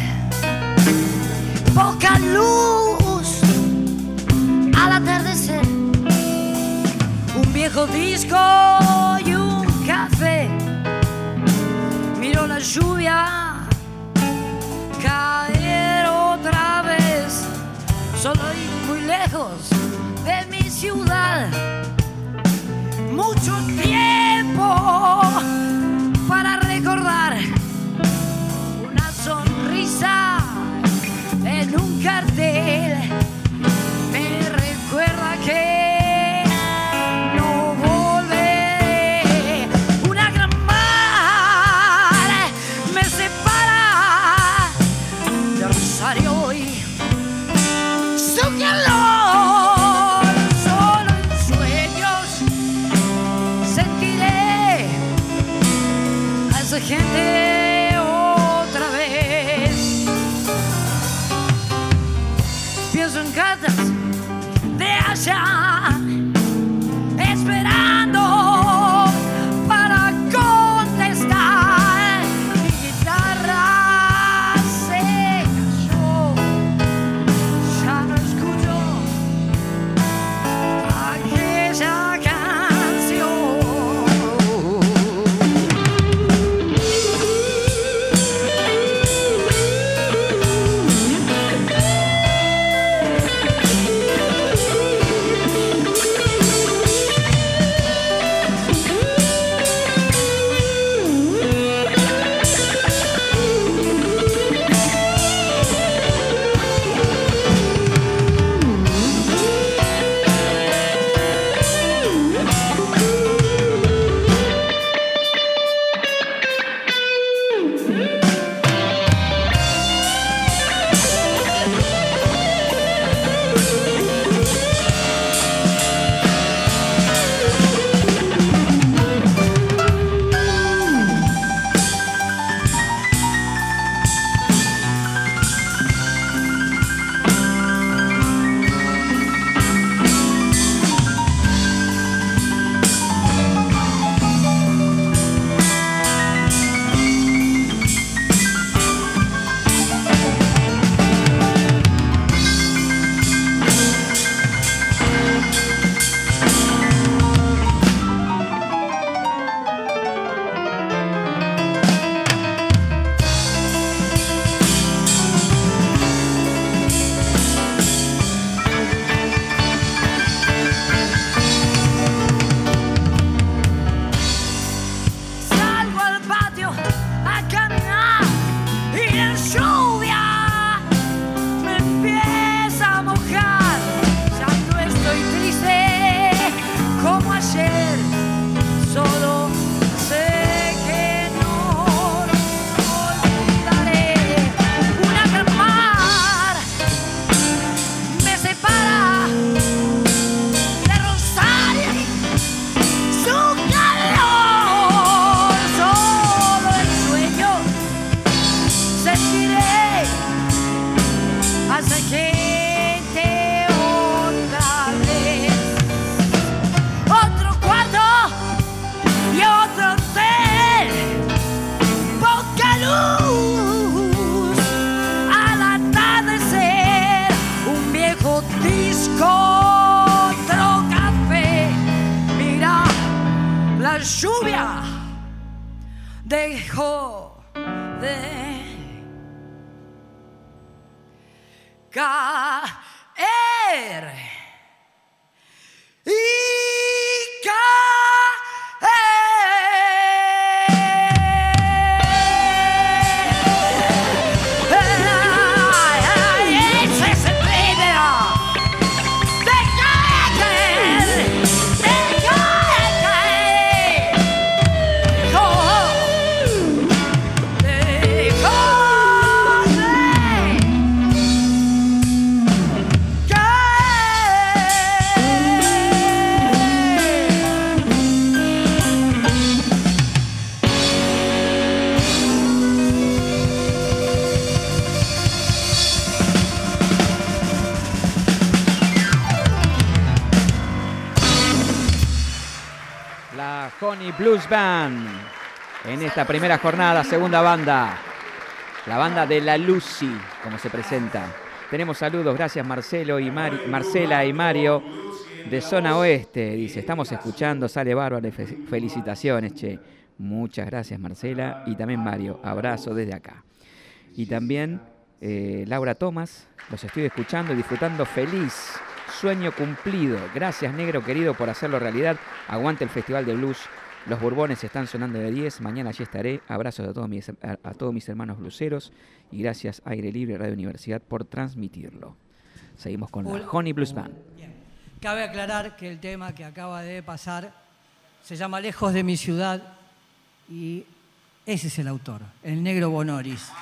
poca luz al atardecer, un viejo disco y un café. Miro la lluvia caer otra vez, solo y muy lejos de mi ciudad. Mucho tiempo para recordar una sonrisa en un cartel. Me recuerda que no volveré. Una gran mar me separa de Rosario y su calor. Solo en sueños sentiré a esa gente otra vez. Pienso en cartas de allá, esperando para contestar. Mi guitarra se cayó, ya no escucho aquella canción. Salgo al patio a caminar y la lluvia me empieza a mojar. Ya no estoy triste como ayer, solo sé que no lo olvidaré. Una gran mar me separa de Rosario y su calor. Solo en sueños sentiré caer. Y Honey Blues Band en esta primera jornada, segunda banda, la banda de La Lucy, como se presenta. Tenemos saludos, gracias Marcela y Mario de Zona Oeste. Dice, estamos escuchando, sale bárbaro, felicitaciones, che. Muchas gracias Marcela y también Mario, abrazo desde acá. Y también Laura Tomás, los estoy escuchando y disfrutando feliz. Sueño cumplido. Gracias, negro querido, por hacerlo realidad. Aguante el Festival de Blues. Los Bourbones están sonando de 10. Mañana allí estaré. Abrazos a todos mis hermanos blueseros. Y gracias, Aire Libre Radio Universidad, por transmitirlo. Seguimos con la Honey Blues Band. Bien. Cabe aclarar que el tema que acaba de pasar se llama Lejos de mi ciudad. Y ese es el autor, el negro Bonoris.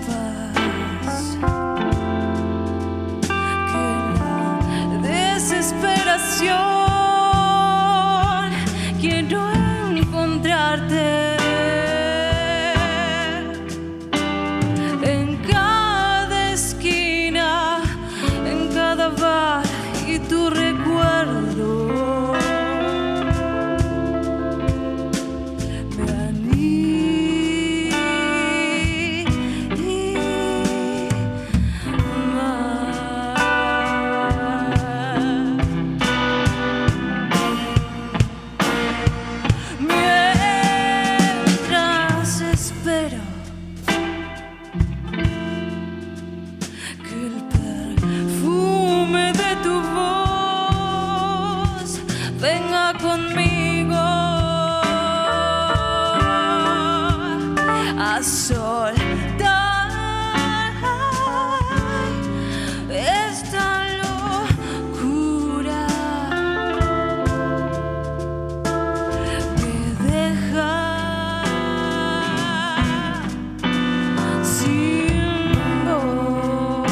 faz que la desesperación quiero encontrarte en cada esquina, en cada bar y tu recuerdo me mientras espero que el perfume de tu voz venga conmigo a soltar esta locura que deja sin voz.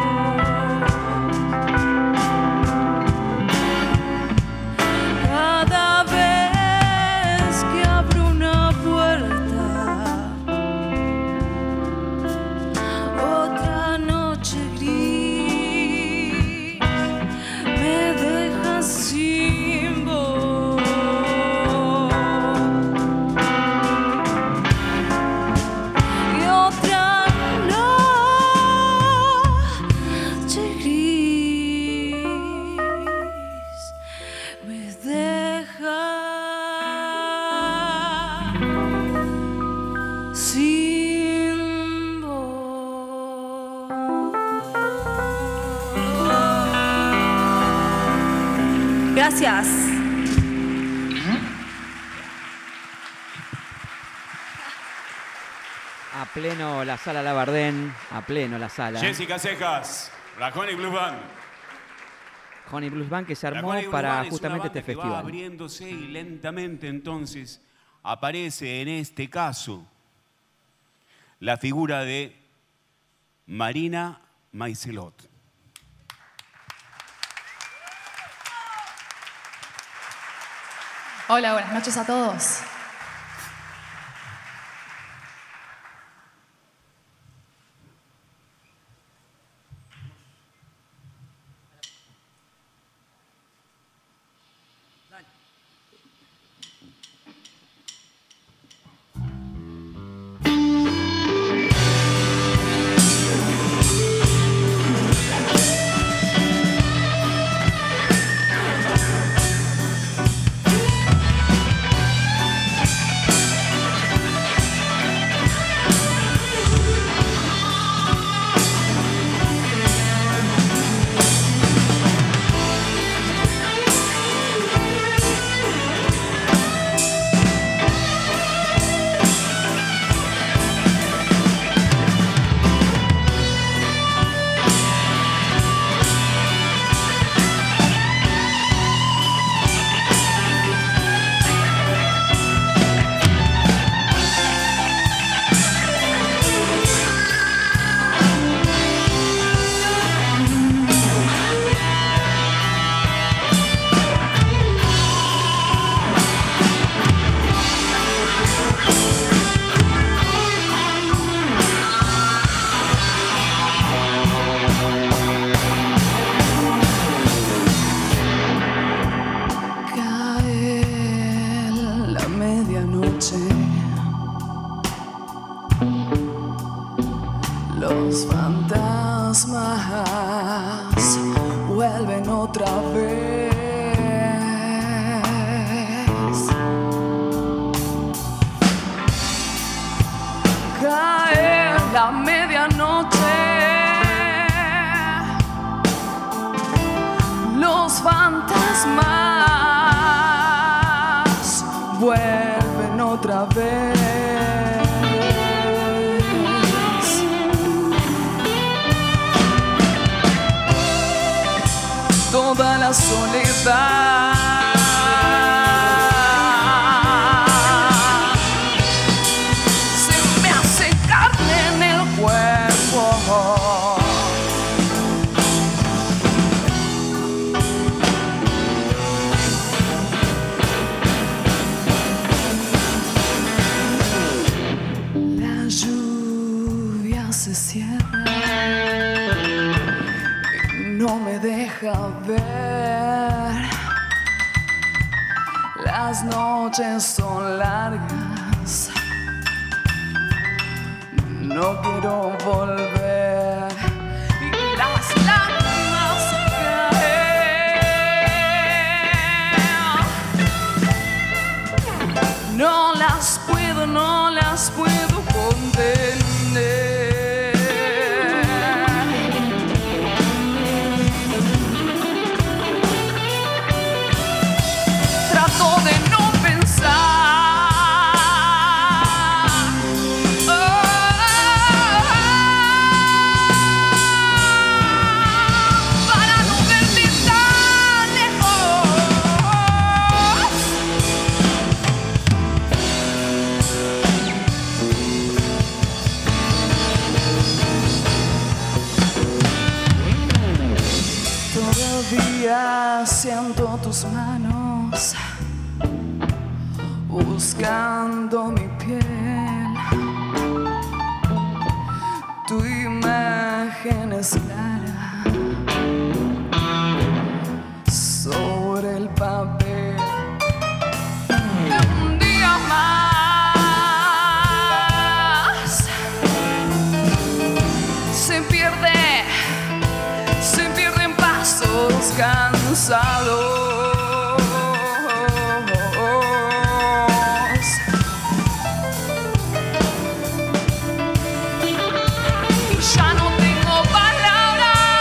Cada vez que abro una puerta, otra noche gris me deja sin voz. Y otra noche gris me deja sin voz. Gracias. A pleno la sala Labardén, a pleno la sala. Jessica Cejas, la Honey Blues Band. Honey Blues Band que se La armó Honey Blues para Band es justamente una banda este que va festival. abriéndose y lentamente entonces aparece en este caso la figura de Marina Maicelot. Hola, buenas noches a todos. Los fantasmas vuelven otra vez. Cae la medianoche. Los fantasmas vuelven otra vez. Toda la soledad se me hace carne en el cuerpo. no me deja ver. Las noches son largas, no quiero volver. Y las lágrimas caen, no las puedo contener. Siento tus manos buscando mi piel. Tu imagen es clara sobre el papel. Un día más se pierden pasos cansados. Y ya no tengo palabras.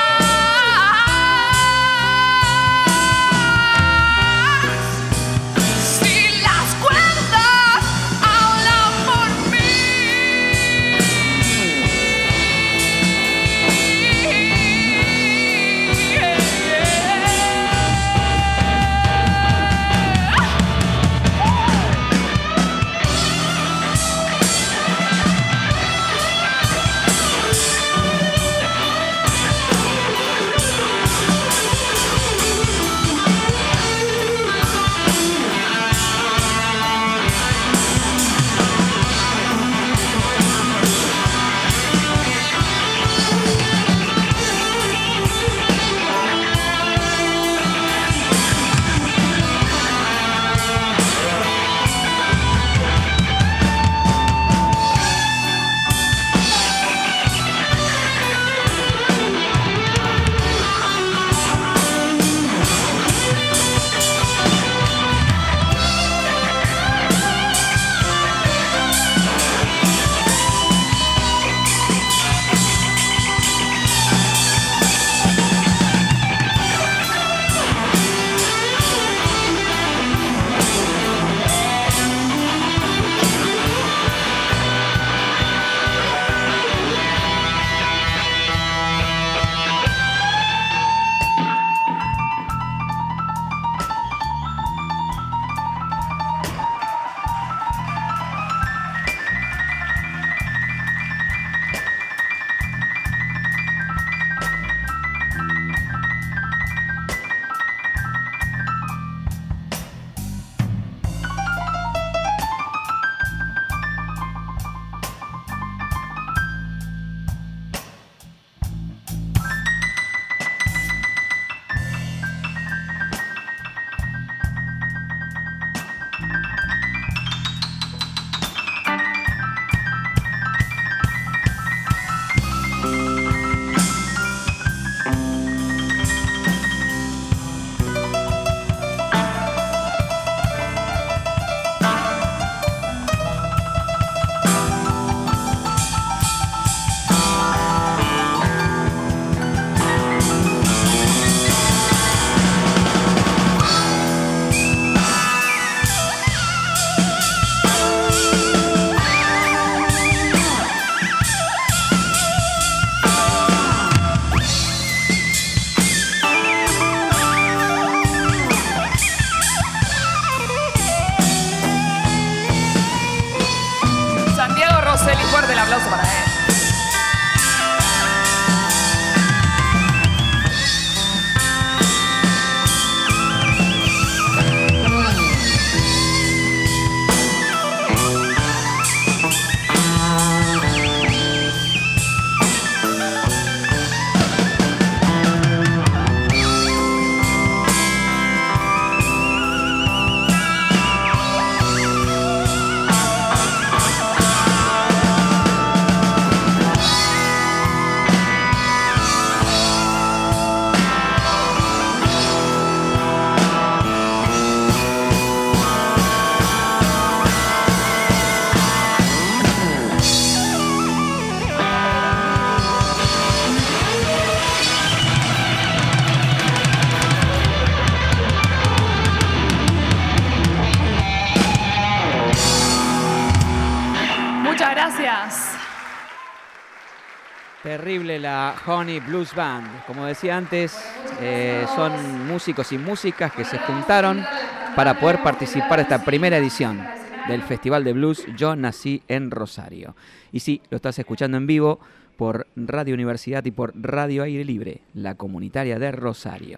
Terrible la Honey Blues Band. Como decía antes, son músicos y músicas que se juntaron para poder participar de esta primera edición del Festival de Blues Yo Nací en Rosario. Y sí, lo estás escuchando en vivo por Radio Universidad y por Radio Aire Libre, la comunitaria de Rosario.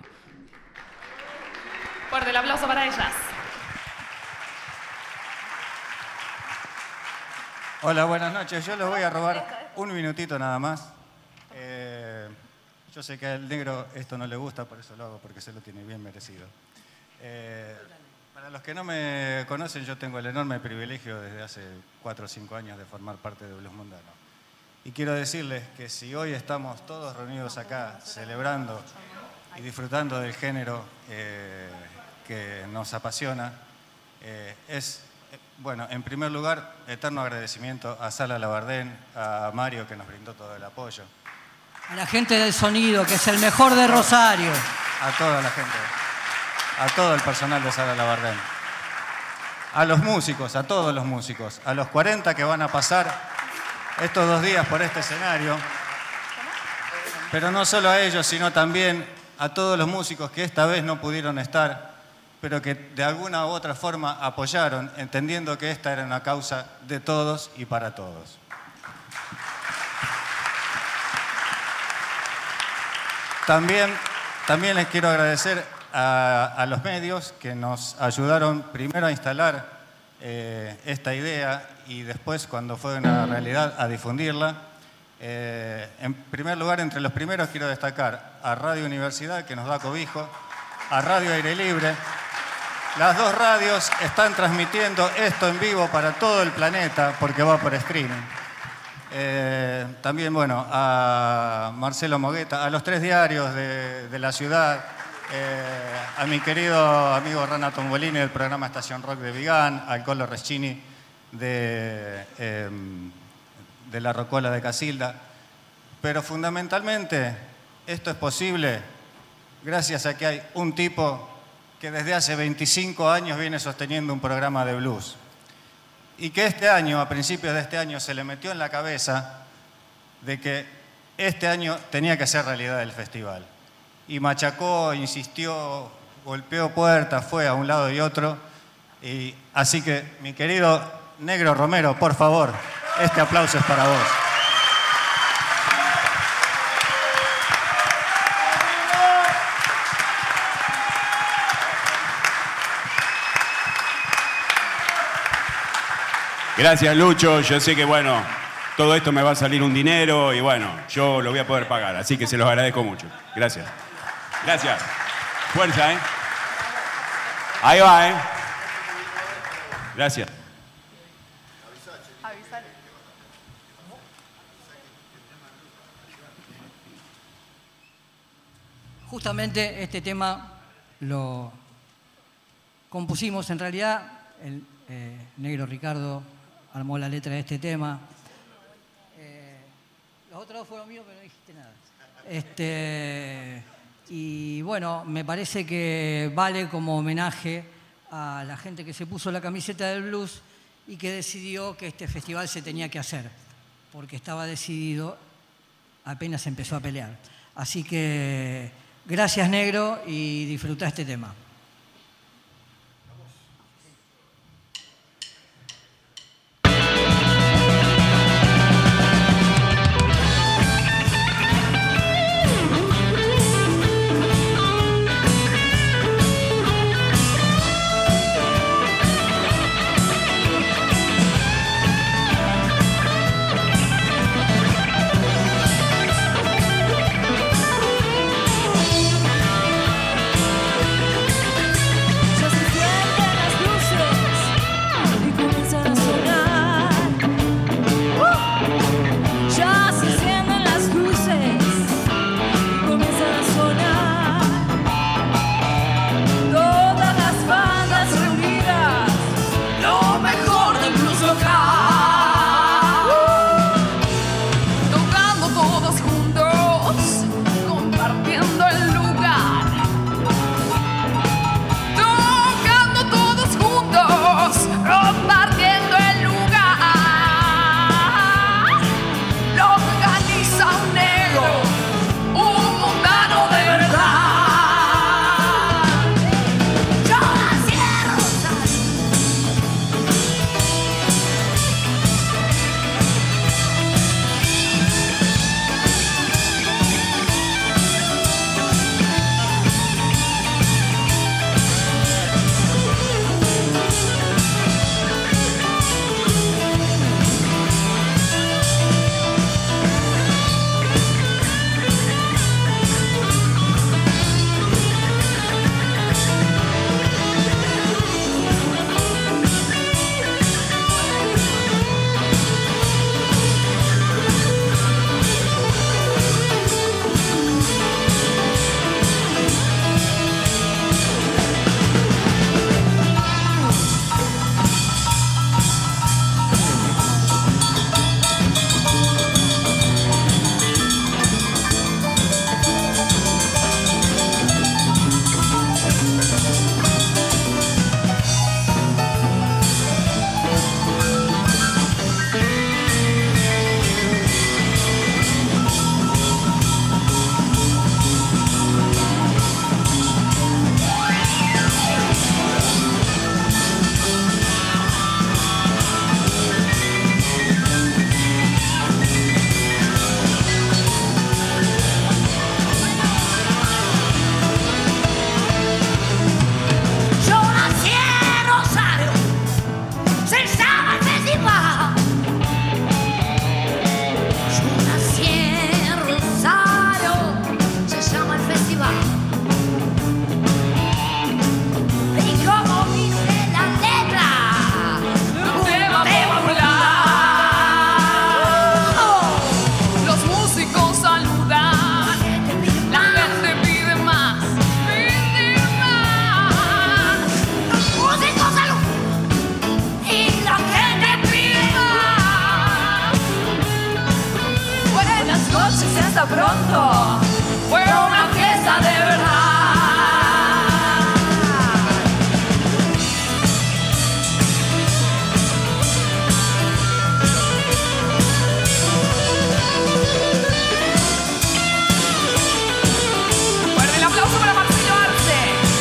Fuerte el aplauso para ellas. Hola, buenas noches. Yo les voy a robar un minutito nada más. Yo sé que al negro esto no le gusta, por eso lo hago, porque se lo tiene bien merecido. Para los que no me conocen, yo tengo el enorme privilegio desde hace 4 o 5 años de formar parte de Blues Mundano. Y quiero decirles que si hoy estamos todos reunidos acá, celebrando y disfrutando del género que nos apasiona, es... Bueno, en primer lugar, eterno agradecimiento a Sala Labardén, a Mario que nos brindó todo el apoyo. A la gente del sonido, que es el mejor de Rosario. A toda la gente, a todo el personal de Sala Labardén. A los músicos, a todos los músicos, a los 40 que van a pasar estos 2 días por este escenario. Pero no solo a ellos, sino también a todos los músicos que esta vez no pudieron estar, pero que de alguna u otra forma apoyaron, entendiendo que esta era una causa de todos y para todos. También les quiero agradecer a los medios que nos ayudaron primero a instalar esta idea y después, cuando fue una realidad, a difundirla. En primer lugar, entre los primeros quiero destacar a Radio Universidad, que nos da cobijo, a Radio Aire Libre. Las 2 radios están transmitiendo esto en vivo para todo el planeta porque va por streaming. También, bueno, a Marcelo Mogueta, a los 3 diarios de la ciudad, a mi querido amigo Rana Tombolini del programa Estación Rock de Vigán, al Colo Reschini de la Rocola de Casilda. Pero fundamentalmente esto es posible gracias a que hay un tipo que desde hace 25 años viene sosteniendo un programa de blues y que este año, a principios de este año, se le metió en la cabeza de que este año tenía que ser realidad el festival. Y machacó, insistió, golpeó puertas, fue a un lado y otro. Y así que, mi querido Negro Romero, por favor, este aplauso es para vos. Gracias, Lucho. Yo sé que, bueno, todo esto me va a salir un dinero y, bueno, yo lo voy a poder pagar. Así que se los agradezco mucho. Gracias. Gracias. Fuerza, ¿eh? Ahí va, ¿eh? Gracias. Justamente este tema lo compusimos, en realidad, el negro Ricardo armó la letra de este tema. Los otros 2 fueron míos, pero no dijiste nada. Y bueno, me parece que vale como homenaje a la gente que se puso la camiseta del blues y que decidió que este festival se tenía que hacer, porque estaba decidido apenas empezó a pelear. Así que gracias, negro, y disfruta este tema. Thank pronto fue una fiesta de verdad. Fuerte el aplauso para Marcelo Arce.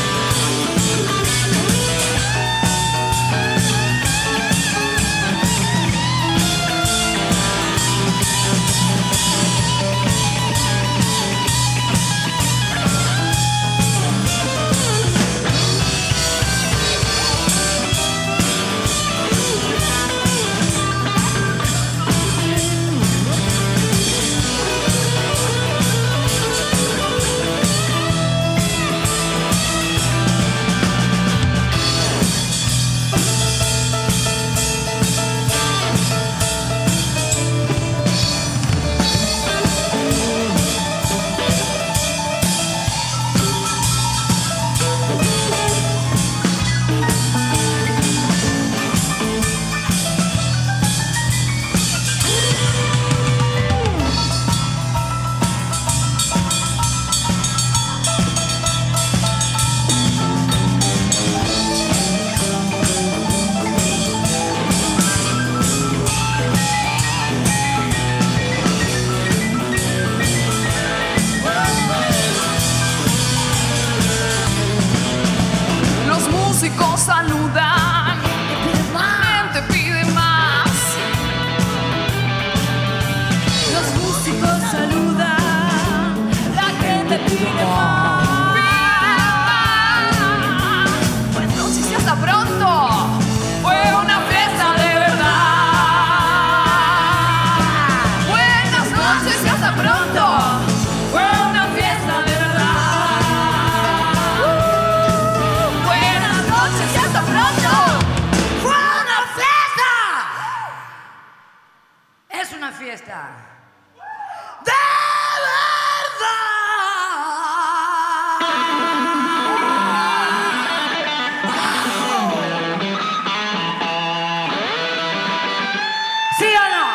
Los músicos saludan, la gente pide más. Los músicos saludan, la gente pide más. Buenas noches y hasta pronto. Fue una fiesta de verdad. Buenas noches y hasta pronto. Fue una fiesta de verdad. Buenas noches y hasta pronto. Fue una fiesta. Es una fiesta. De ¿Sí o no?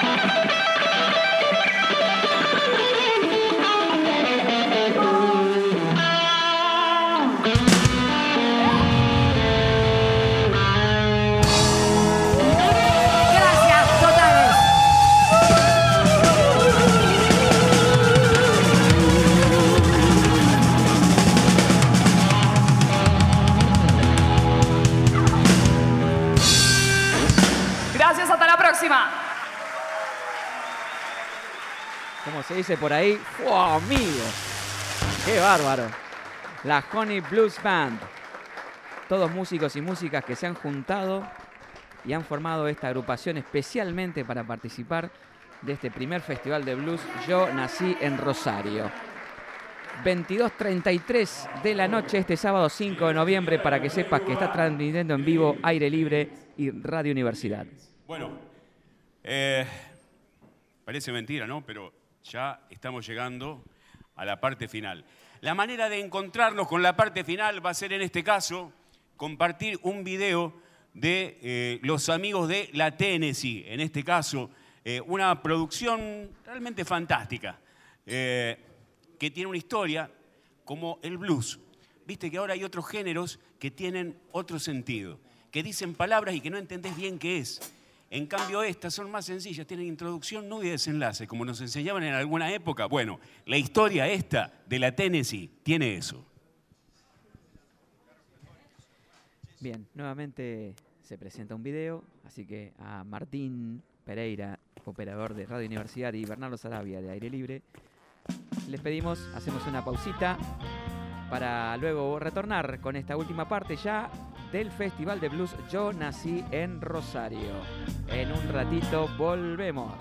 Gracias, totales. Gracias, hasta la próxima. Como se dice por ahí, ¡wow, amigo! ¡Qué bárbaro! La Honey Blues Band. Todos músicos y músicas que se han juntado y han formado esta agrupación especialmente para participar de este primer festival de blues. Yo nací en Rosario. 22:33 de la noche este sábado 5 de noviembre, para que sepas que está transmitiendo en vivo Aire Libre y Radio Universidad. Bueno, parece mentira, ¿no? Pero ya estamos llegando a la parte final. La manera de encontrarnos con la parte final va a ser, en este caso, compartir un video de los amigos de la Tennessee. En este caso, una producción realmente fantástica, que tiene una historia como el blues. Viste que ahora hay otros géneros que tienen otro sentido, que dicen palabras y que no entendés bien qué es. En cambio, estas son más sencillas, tienen introducción, nudo y desenlace, como nos enseñaban en alguna época. Bueno, la historia esta de la Tennessee tiene eso. Bien, nuevamente se presenta un video, así que a Martín Pereira, operador de Radio Universidad, y Bernardo Sarabia de Aire Libre, les pedimos, hacemos una pausita para luego retornar con esta última parte ya del Festival de Blues Yo Nací en Rosario. En un ratito volvemos.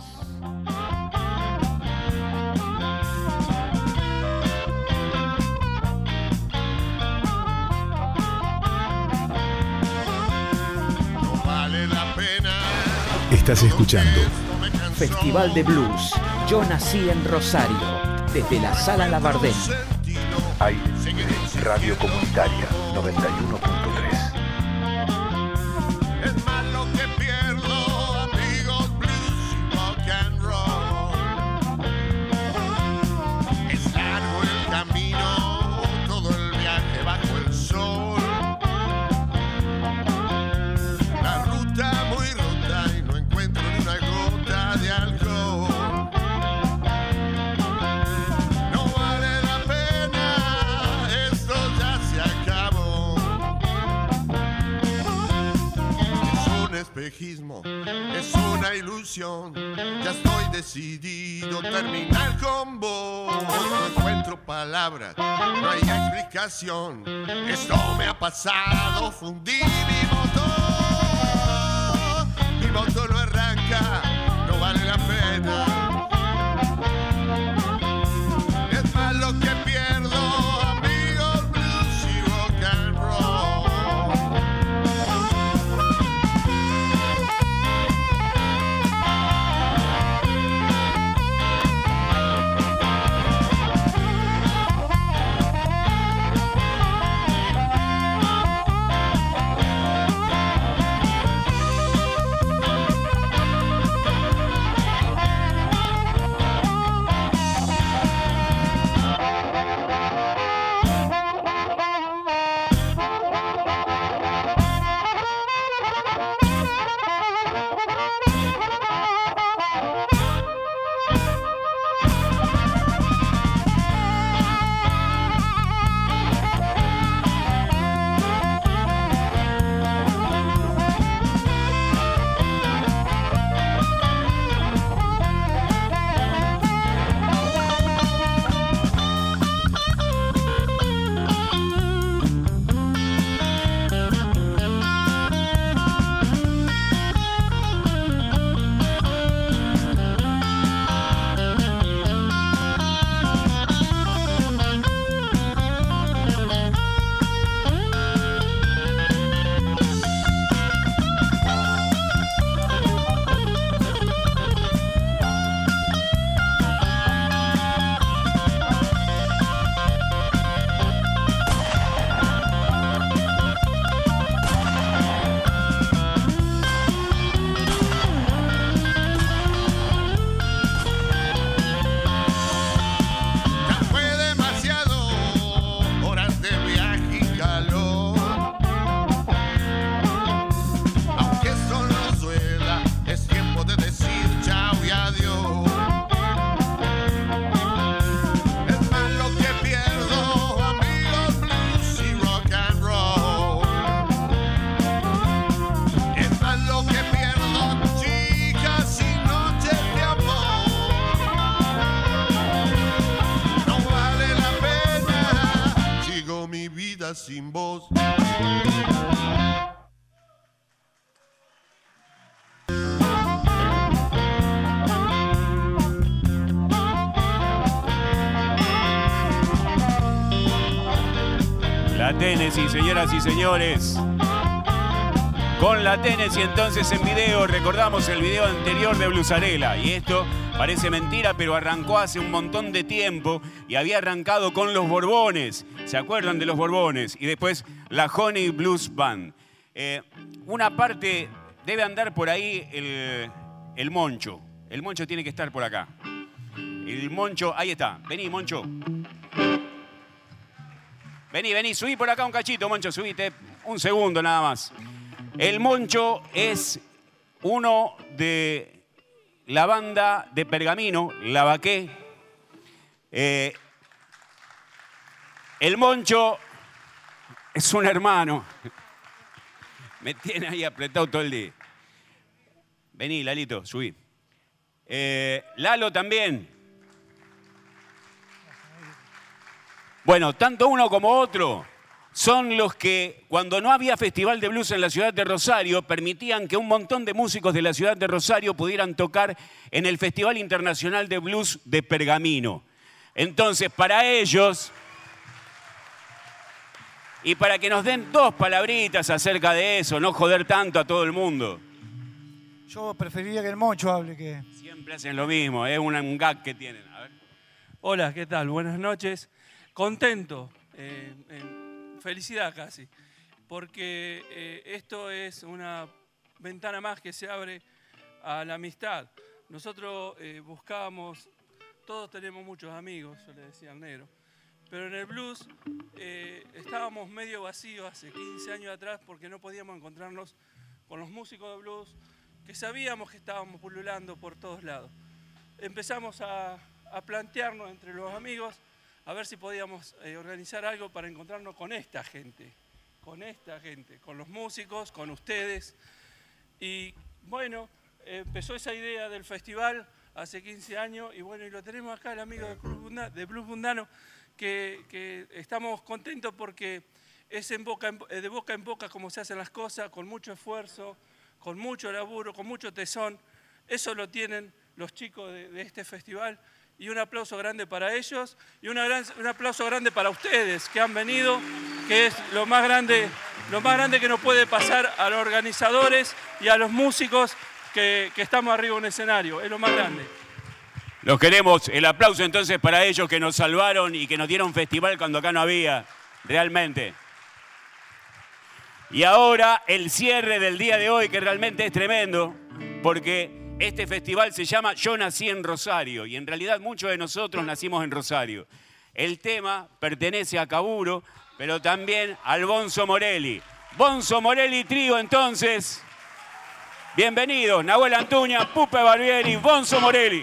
No vale la pena. Estás escuchando Festival de Blues Yo Nací en Rosario, desde la Sala Labardén. Aire Radio Comunitaria 91.3. Es más lo que pierdo, amigos, blues y rock and roll. ilusión. Ya estoy decidido terminar con vos. No encuentro palabras, no hay explicación. Esto me ha pasado, fundí mi motor no arranca, no vale la pena. Es más lo que pierdo, amigos, blues y rock and roll. Sin voz. La Tennessee, señoras y señores. Con la Tennessee entonces en video, recordamos el video anterior de Bluesarela. Y esto parece mentira, pero arrancó hace un montón de tiempo y había arrancado con los Borbones. ¿Se acuerdan de los Borbones? Y después la Honey Blues Band. Una parte debe andar por ahí el Moncho. El Moncho tiene que estar por acá. El Moncho, ahí está. Vení, Moncho. Vení, subí por acá un cachito, Moncho, subite. Un segundo nada más. El Moncho es uno de la banda de Pergamino, La Baqué. El Moncho es un hermano. Me tiene ahí apretado todo el día. Vení, Lalito, subí. Lalo también. Bueno, tanto uno como otro son los que, cuando no había festival de blues en la ciudad de Rosario, permitían que un montón de músicos de la ciudad de Rosario pudieran tocar en el Festival Internacional de Blues de Pergamino. Entonces, para ellos, y para que nos den dos palabritas acerca de eso, no joder tanto a todo el mundo. Yo preferiría que el Moncho hable que... Siempre hacen lo mismo, es un gag que tienen. A ver. Hola, ¿qué tal? Buenas noches. Contento, felicidad casi, porque esto es una ventana más que se abre a la amistad. Nosotros buscábamos, todos tenemos muchos amigos, yo le decía al negro, pero en el blues estábamos medio vacíos hace 15 años atrás porque no podíamos encontrarnos con los músicos de blues que sabíamos que estábamos pululando por todos lados. Empezamos a plantearnos entre los amigos a ver si podíamos organizar algo para encontrarnos con esta gente, con los músicos, con ustedes. Y bueno, empezó esa idea del festival hace 15 años y bueno, y lo tenemos acá, el amigo de Blues Mundano, que estamos contentos porque es de boca en boca como se hacen las cosas, con mucho esfuerzo, con mucho laburo, con mucho tesón. Eso lo tienen los chicos de este festival. Y un aplauso grande para ellos y un aplauso grande para ustedes que han venido, que es lo más grande que nos puede pasar a los organizadores y a los músicos que estamos arriba en un escenario. Es lo más grande. Los queremos. El aplauso entonces para ellos que nos salvaron y que nos dieron festival cuando acá no había, realmente. Y ahora el cierre del día de hoy, que realmente es tremendo, porque este festival se llama Yo nací en Rosario, y en realidad muchos de nosotros nacimos en Rosario. El tema pertenece a Caburo, pero también al Bonzo Morelli. Bonzo Morelli Trío, entonces. Bienvenidos, Nahuel Antuña, Pupe Barbieri, Bonzo Morelli.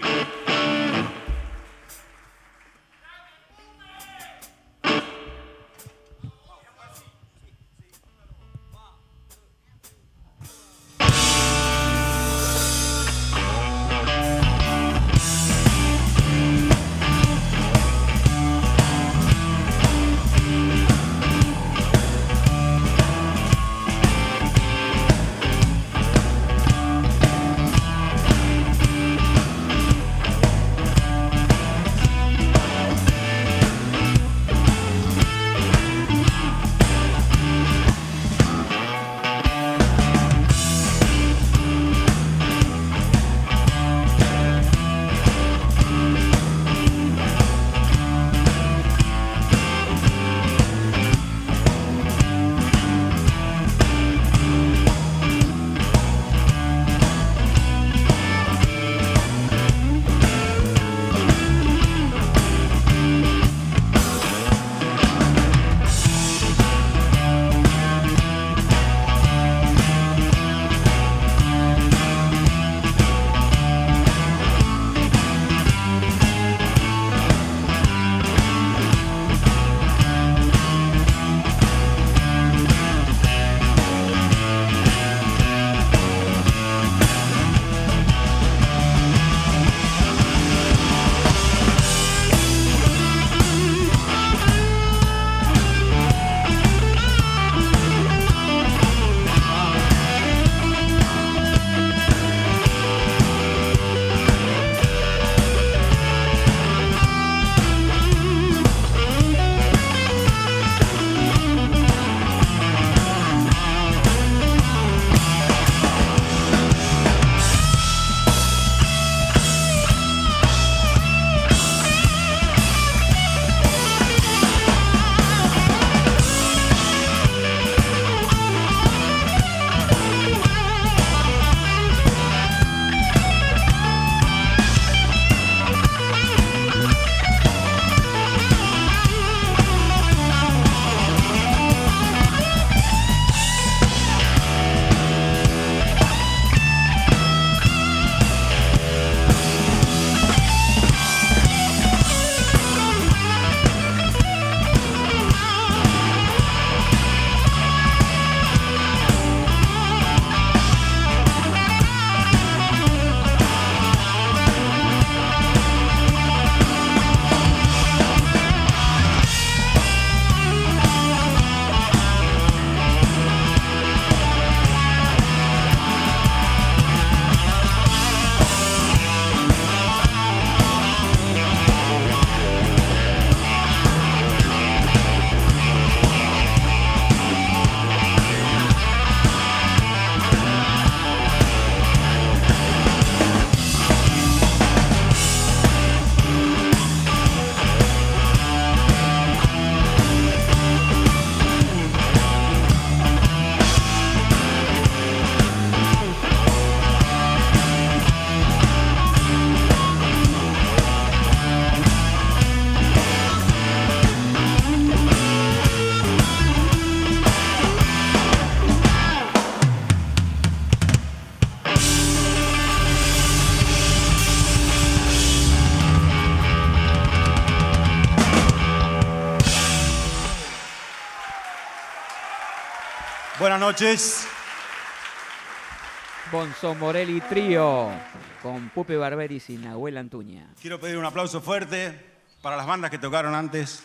Buenas noches. Bonzo Morelli Trío, con Pupe Barberis y Nahuel Antuña. Quiero pedir un aplauso fuerte para las bandas que tocaron antes.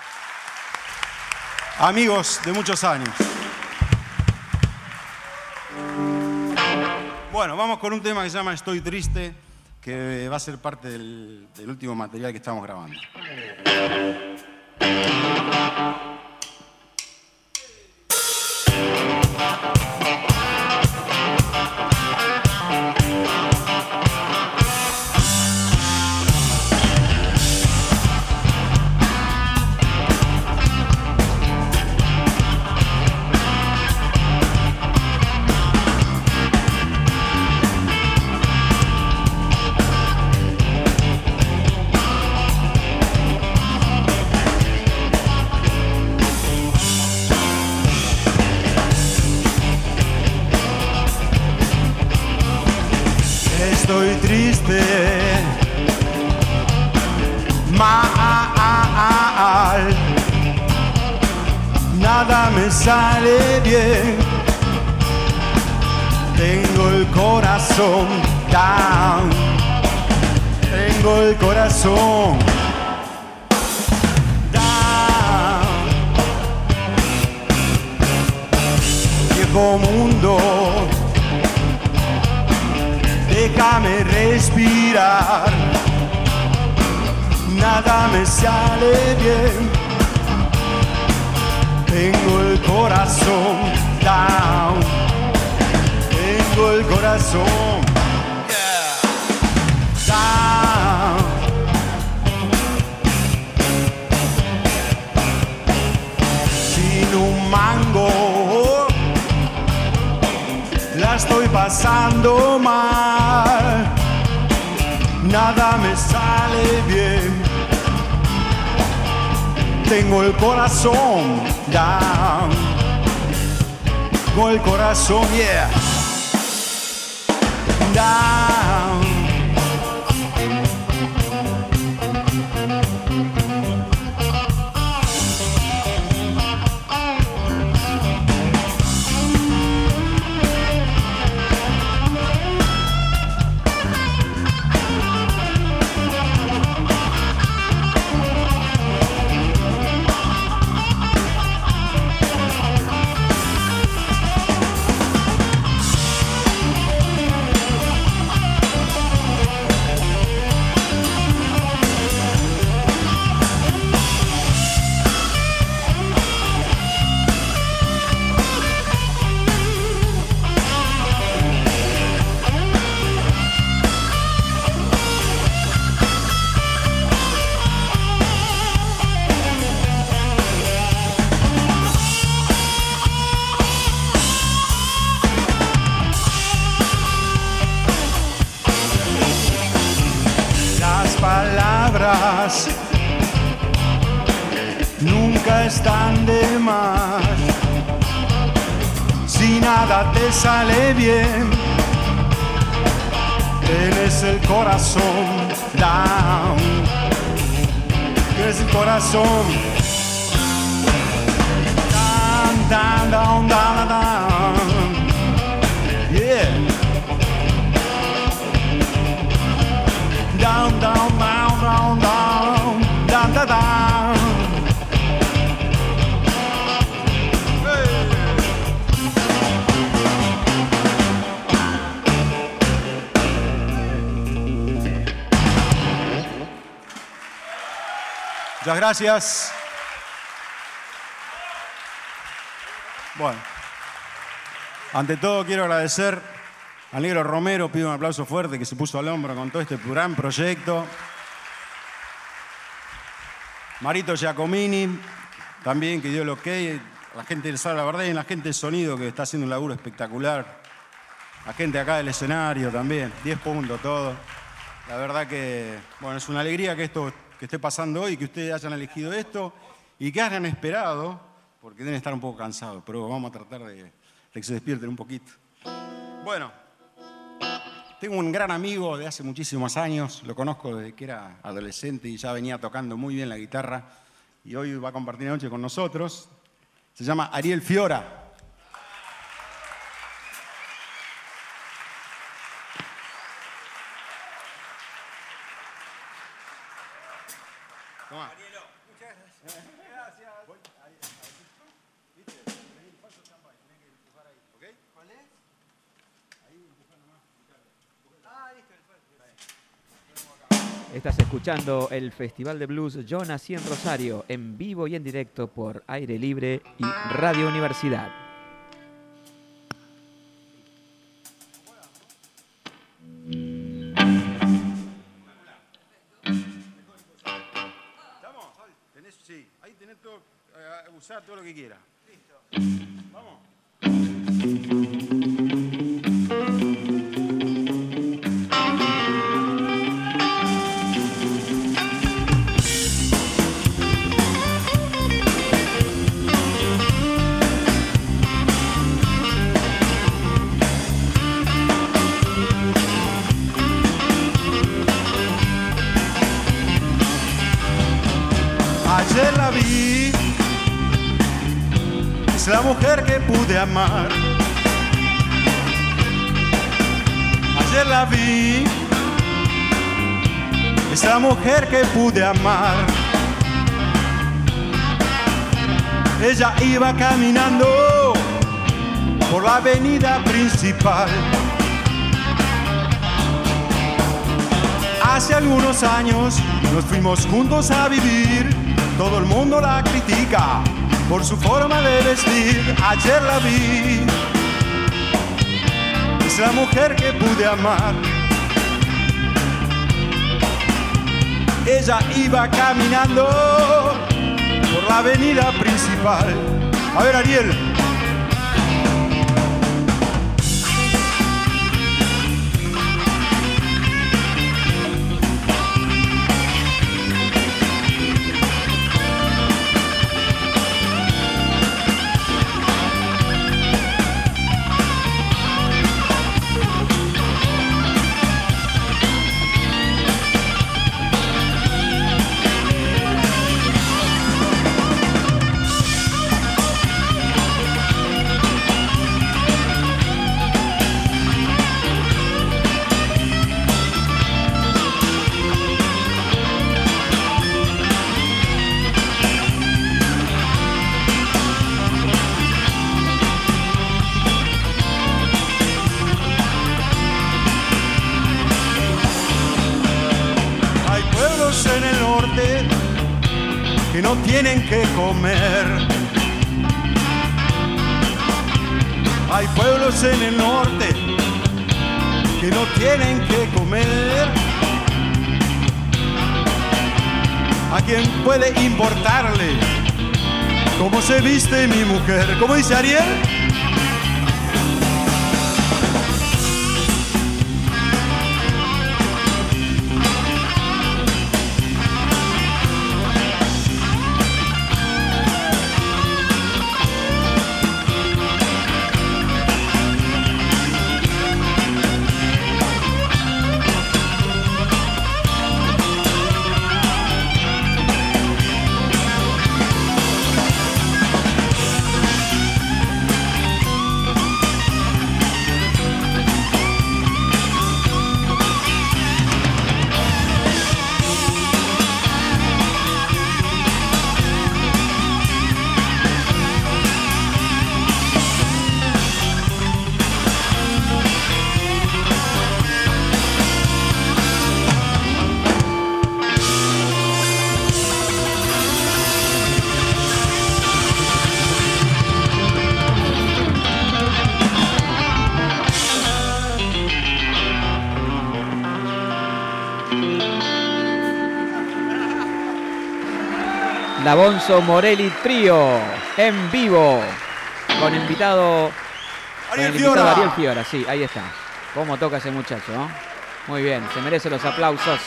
Amigos de muchos años. Bueno, vamos con un tema que se llama Estoy Triste, que va a ser parte del último material que estamos grabando. Estoy triste, mal, nada me sale bien, tengo el corazón down, tengo el corazón down, viejo mundo, déjame respirar, nada me sale bien, tengo el corazón down, tengo el corazón down. Sin un mango la estoy pasando mal, nada me sale bien, tengo el corazón down, tengo el corazón, yeah, down. Palabras nunca están de más, si nada te sale bien, tienes el corazón down, tienes el corazón down, down, down, down, down, yeah. Down, down, down, down, down, down, down, down. Muchas gracias. Bueno, ante todo quiero agradecer al Negro Romero, pido un aplauso fuerte, que se puso al hombro con todo este gran proyecto. Marito Giacomini, también, que dio el ok. La gente del Sala Bardén, la gente del sonido, que está haciendo un laburo espectacular. La gente acá del escenario también, 10 puntos todo. La verdad que, bueno, es una alegría que esto que esté pasando hoy, que ustedes hayan elegido esto y que hayan esperado, porque deben estar un poco cansados, pero vamos a tratar de que se despierten un poquito. Bueno, tengo un gran amigo de hace muchísimos años, lo conozco desde que era adolescente y ya venía tocando muy bien la guitarra y hoy va a compartir la noche con nosotros. Se llama Ariel Fiora. Tomá. Estás escuchando el Festival de Blues Yo Nací en Rosario, en vivo y en directo por Aire Libre y Radio Universidad. Sí, ahí tenés todo, usar todo lo que quieras. Listo. Vamos. Ayer la vi, es la mujer que pude amar. Ayer la vi, es la mujer que pude amar. Ella iba caminando por la avenida principal. Hace algunos años nos fuimos juntos a vivir. Todo el mundo la critica por su forma de vestir. Ayer la vi, es la mujer que pude amar. Ella iba caminando por la avenida principal. A ver, Ariel. En el norte que no tienen que comer. Hay pueblos en el norte que no tienen que comer. ¿A quién puede importarle cómo se viste mi mujer? ¿Cómo dice Ariel? La Bonzo Morelli Trío en vivo con invitado Ariel Fiora. Sí, ahí está. ¿Cómo toca ese muchacho? ¿No? Muy bien, se merece los aplausos.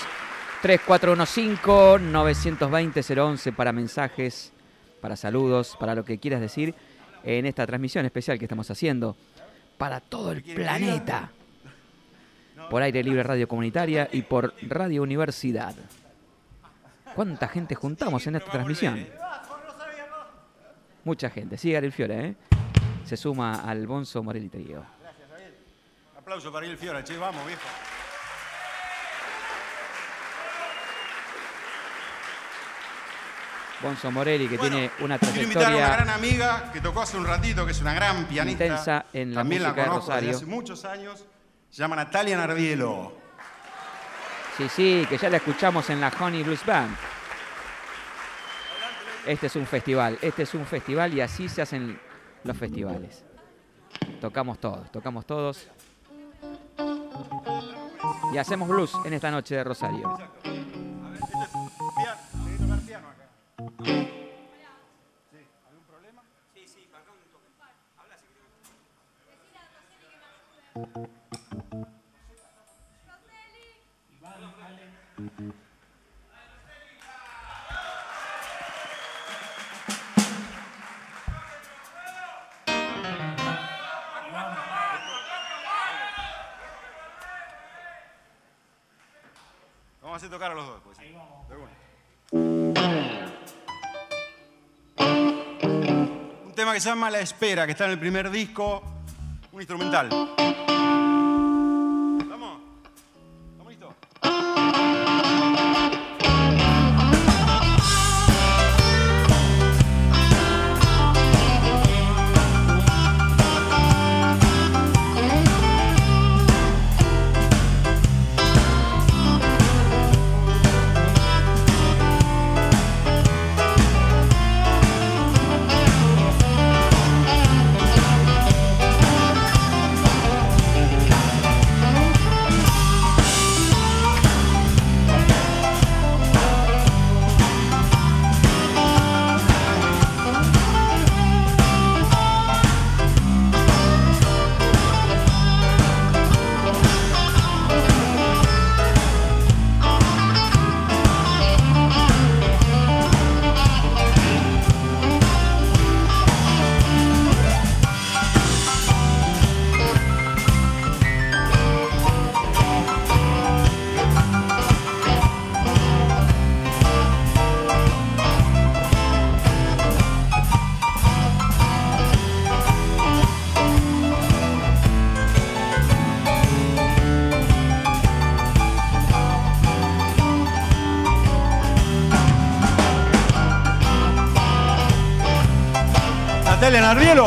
3415-920-011 para mensajes, para saludos, para lo que quieras decir en esta transmisión especial que estamos haciendo para todo el planeta. Por Aire Libre Radio Comunitaria y por Radio Universidad. ¿Cuánta gente juntamos en esta transmisión? Mucha gente. Sigue Ariel Fiora, ¿eh? Se suma al Bonzo Morelli Trío. Gracias, Ariel. Aplauso para Ariel Fiora, che, vamos, viejo. Bonzo Morelli, que tiene una Quiero invitar a una trayectoria gran amiga que tocó hace un ratito, que es una gran pianista. intensa en la También música la de conozco desde Rosario. hace muchos años. Se llama Natalia Narvielo. Sí, que ya la escuchamos en la Honey Blues Band. Este es un festival y así se hacen los festivales. Tocamos todos. Y hacemos blues en esta noche de Rosario. Vamos a hacer tocar a los dos. Pues, sí. De una. Un tema que se llama La Espera, que está en el primer disco, un instrumental. ¿Estamos listos? Natalia Narvielo.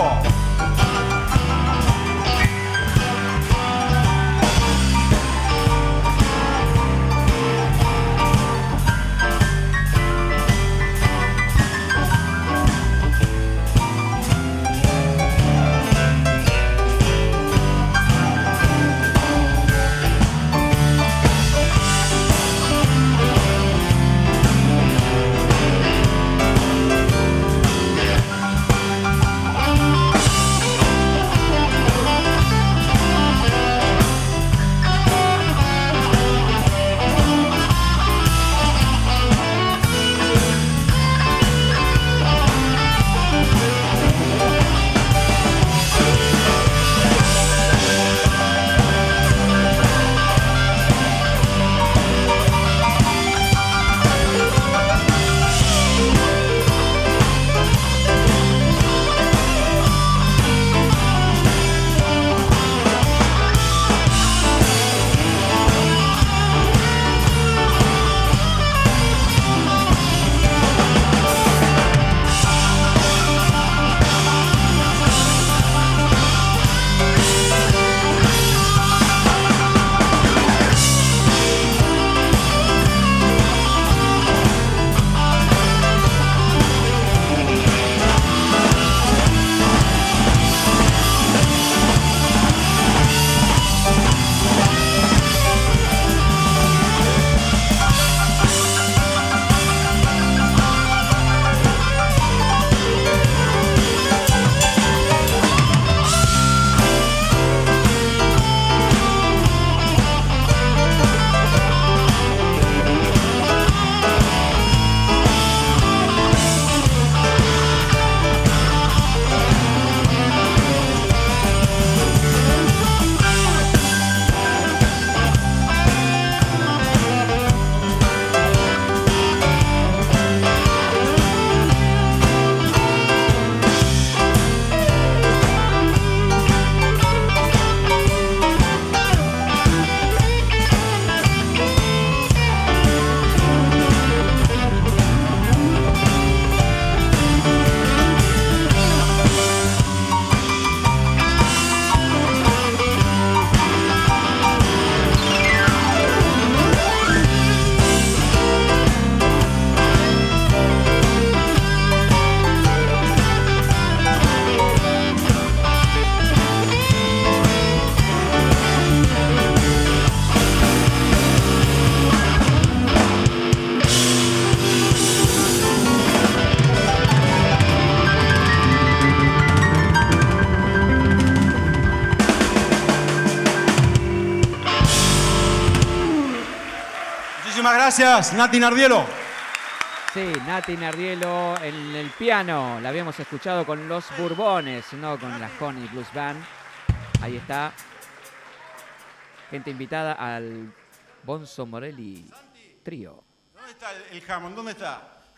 gracias. Nati Nardielo. Sí, Nati Nardielo en el piano. La habíamos escuchado con los Bourbones, no con la Honey Blues Band. Ahí está. Gente invitada al Bonzo Morelli Trío. ¿Dónde está el Hammond? ¿Dónde está?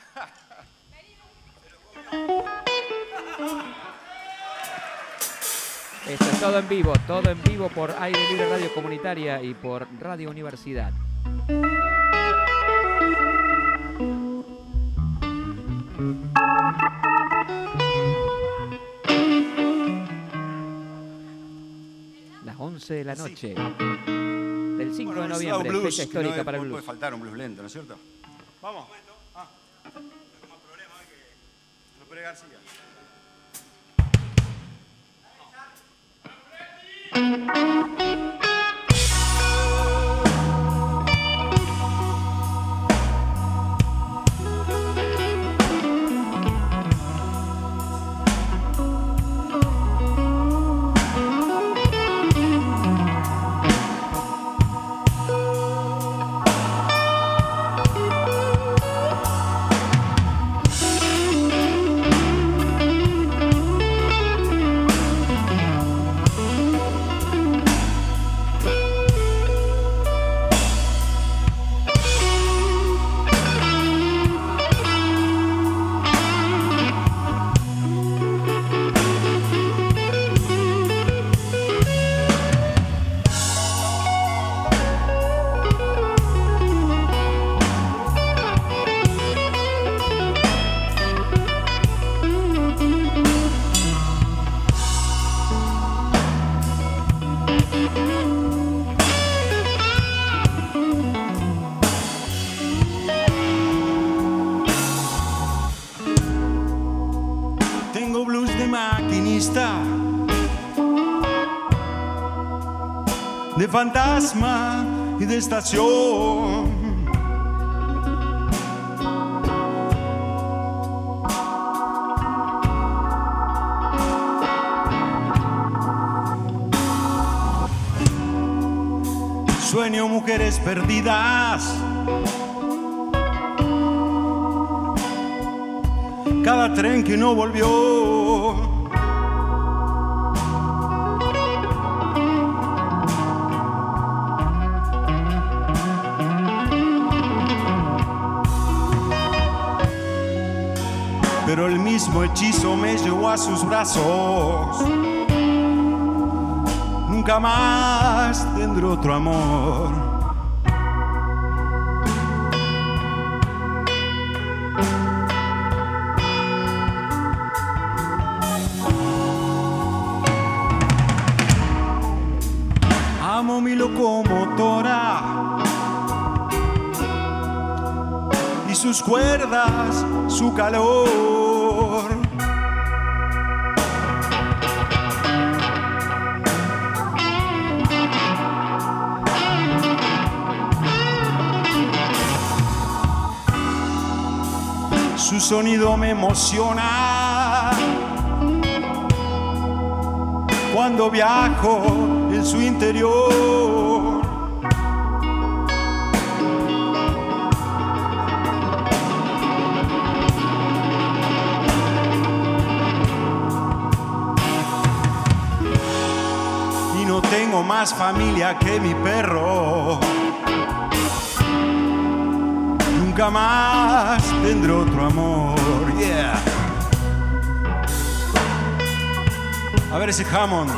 Esto es todo en vivo por Aire Libre Radio Comunitaria y por Radio Universidad. Las 11 de la noche del 5 de noviembre, fecha histórica para el blues. No puede faltar un blues lento, ¿no es cierto? Vamos. López García. De fantasma y de estación. Sueño mujeres perdidas. Cada tren que no volvió. Pero el mismo hechizo me llevó a sus brazos. Nunca más tendré otro amor. Amo mi locomotora y sus cuerdas, su calor. Su sonido me emociona cuando viajo en su interior. Y no tengo más familia que mi perro. Nunca más tendré otro amor. Yeah. A ver ese Hammond.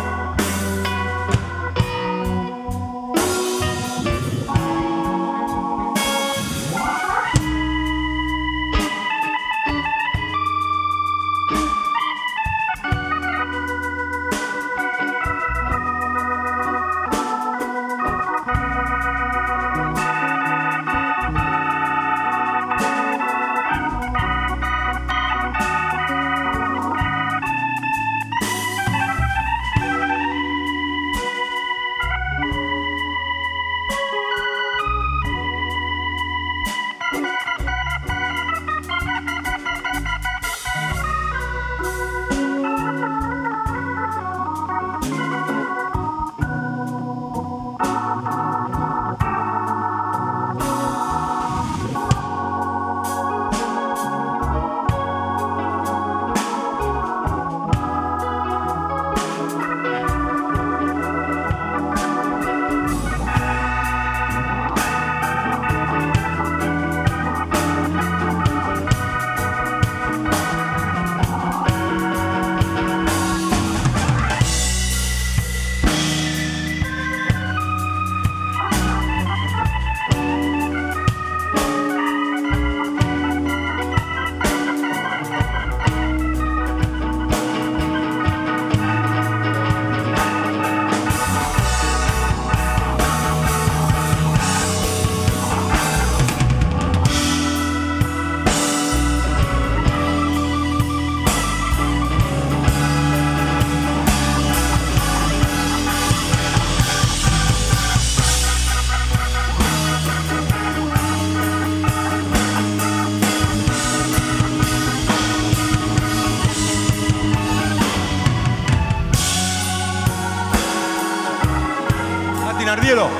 cielo.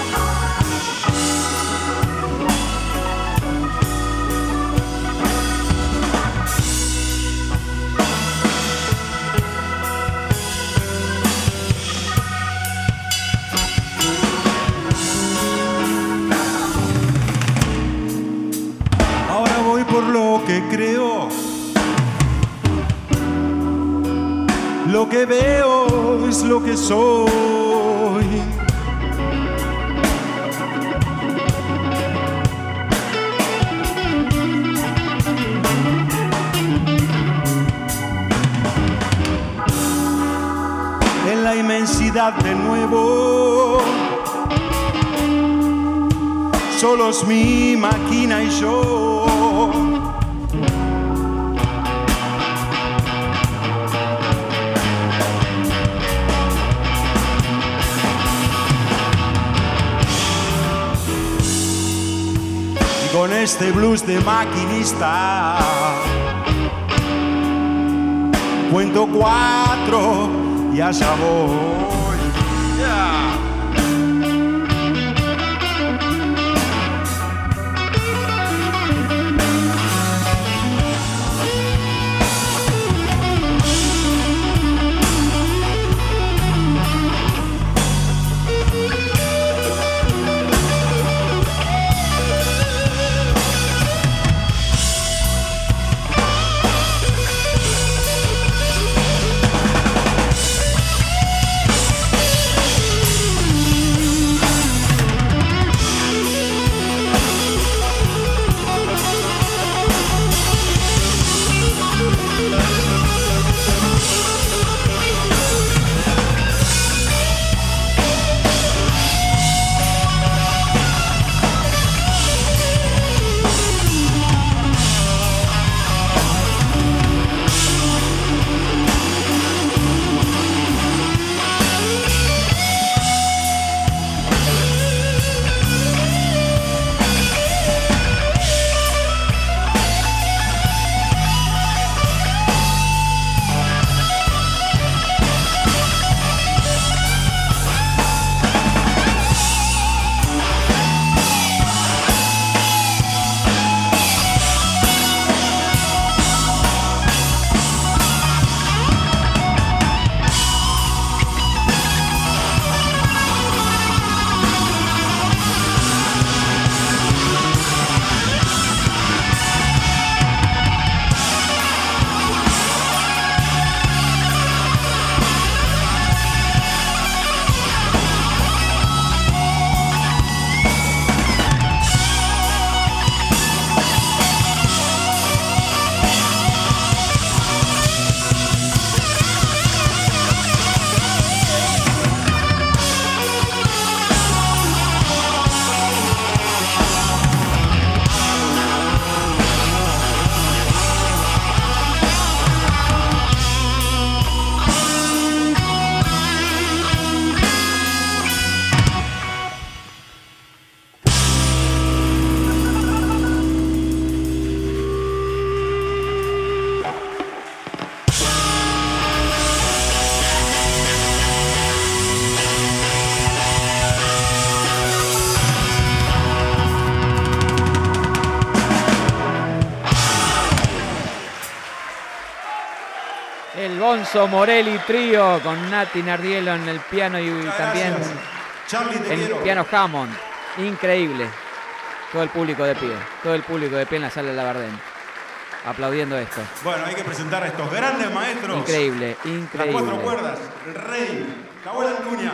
Ahora voy por lo que creo. Lo que veo es lo que soy. En la inmensidad de nuevo, solos mi máquina y yo. Con este blues de maquinista cuento 4 y allá voy. Yeah. Bonzo Morelli Trío con Nati Nardiello en el piano y también en el piano Hammond. Increíble. Todo el público de pie. Todo el público de pie en la sala de Labardén. Aplaudiendo esto. Bueno, hay que presentar a estos grandes maestros. Increíble, increíble. Las 4 cuerdas, el rey, la abuela Antuña.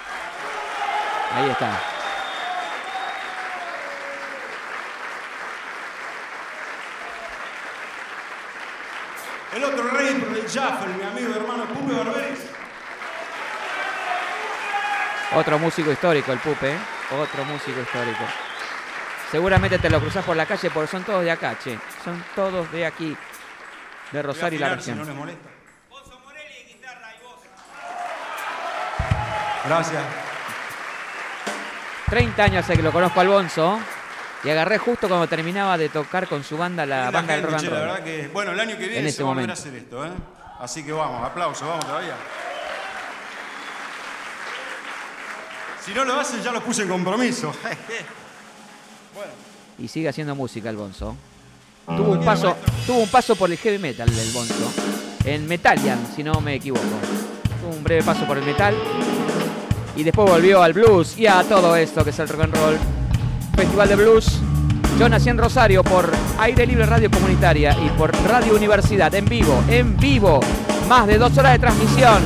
Ahí está. El otro rey del Jaffel, mi amigo y hermano Pupe Barberis. Otro músico histórico, el Pupe, ¿eh? Otro músico histórico. Seguramente te lo cruzás por la calle porque son todos de acá, che. Son todos de aquí, de Rosario y la región. Si no les molesta. Bonzo Morelli, guitarra y voz. Gracias. 30 años hace que lo conozco al Bonzo. Y agarré justo cuando terminaba de tocar con su banda, la banda del rock and roll. La verdad que, bueno, el año que viene se va a volver a hacer esto, ¿eh? Así que vamos, aplausos, vamos todavía. Si no lo hacen, ya los puse en compromiso. Y sigue haciendo música el Bonzo. Tuvo un paso por el heavy metal del Bonzo. En Metallian, si no me equivoco. Tuvo un breve paso por el metal. Y después volvió al blues y a todo esto que es el rock and roll. Festival de Blues. Yo nací en Rosario por Aire Libre Radio Comunitaria y por Radio Universidad. En vivo. Más de 2 horas de transmisión.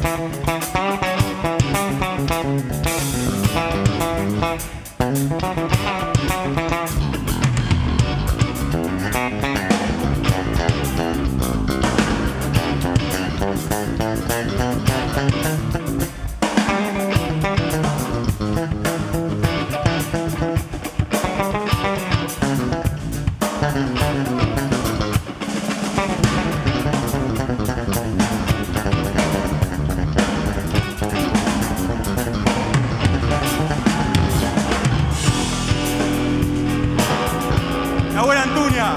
La buena Antuña.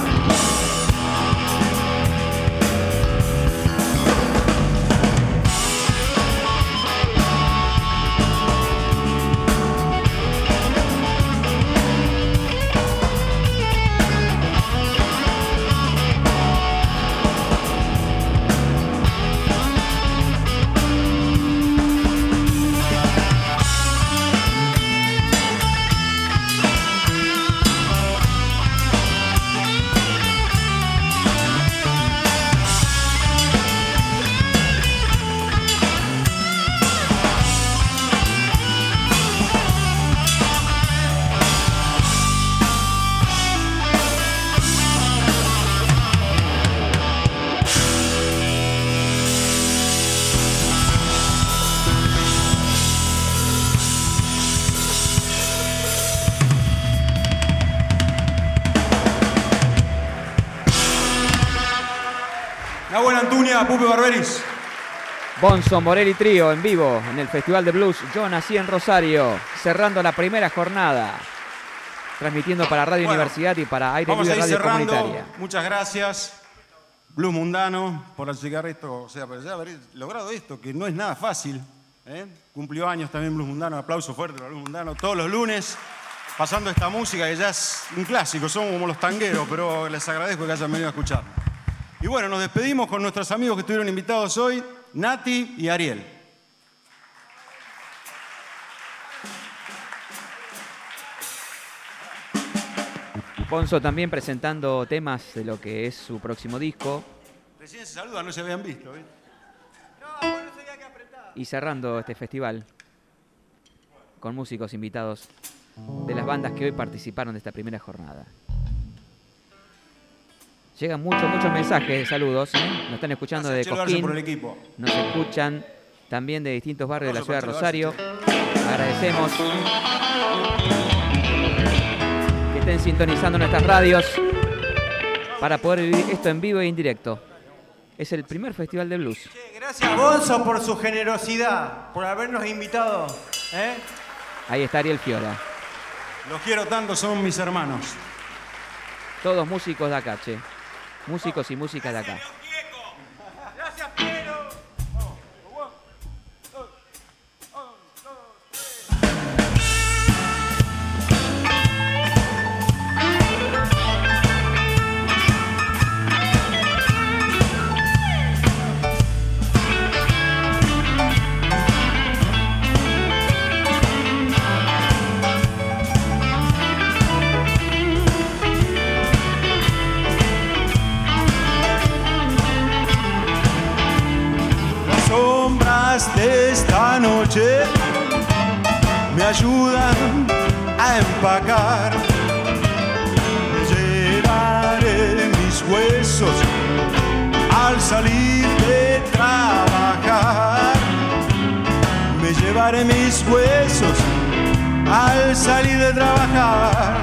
La buena Antuña, Pupe Barberis. Bonzo Morelli Trío en vivo en el Festival de Blues Yo Nací en Rosario, cerrando la primera jornada, transmitiendo para Radio Universidad y para Aire Vamos Libre a ir Radio cerrando. Comunitaria. Muchas gracias, Blues Mundano, por llegar a esto, o sea, por ya haber logrado esto, que no es nada fácil. Cumplió años también Blues Mundano, aplauso fuerte para Blues Mundano, todos los lunes, pasando esta música que ya es un clásico, somos como los tangueros, pero les agradezco que hayan venido a escuchar. Y bueno, nos despedimos con nuestros amigos que estuvieron invitados hoy, Nati y Ariel. Bonzo también presentando temas de lo que es su próximo disco. Recién se saludan, no se habían visto. Y cerrando este festival con músicos invitados de las bandas que hoy participaron de esta primera jornada. Llegan muchos mensajes de saludos. Nos están escuchando de Cosquín. Por el equipo. Nos escuchan también de distintos barrios de la ciudad de Rosario. Agradecemos que estén sintonizando nuestras radios para poder vivir esto en vivo e en directo. Es el primer festival de blues. Gracias, Bonzo, por su generosidad, por habernos invitado. Ahí está Ariel Fiora. Los quiero tanto, son mis hermanos. Todos músicos de acá, che. Músicos y músicas de acá. Gracias, Piero. De esta noche me ayudan a empacar. Me llevaré mis huesos al salir de trabajar. Me llevaré mis huesos al salir de trabajar.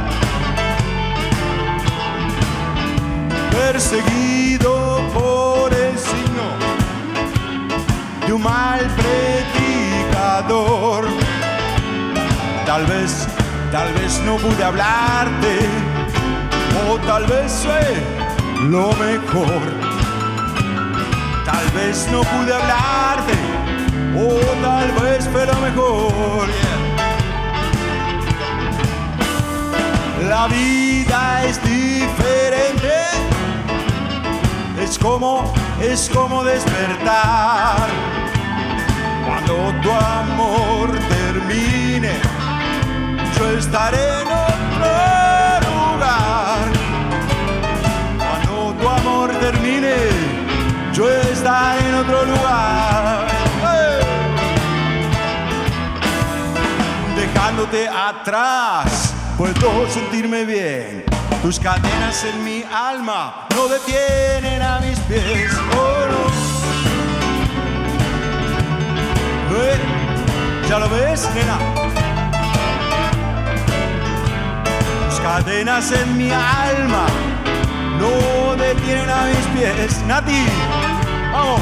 Perseguido por el signo de un mal predicador. Tal vez no pude hablarte, o tal vez fue lo mejor. Tal vez no pude hablarte, o tal vez fue lo mejor. La vida es diferente, es como despertar. Cuando tu amor termine, yo estaré en otro lugar. Cuando tu amor termine, yo estaré en otro lugar. ¡Hey! dejándote atrás, puedo sentirme bien. Tus cadenas en mi alma no detienen a mis pies. Oh, no. ¿Ya lo ves, nena? Tus cadenas en mi alma no detienen a mis pies. Nati, vamos.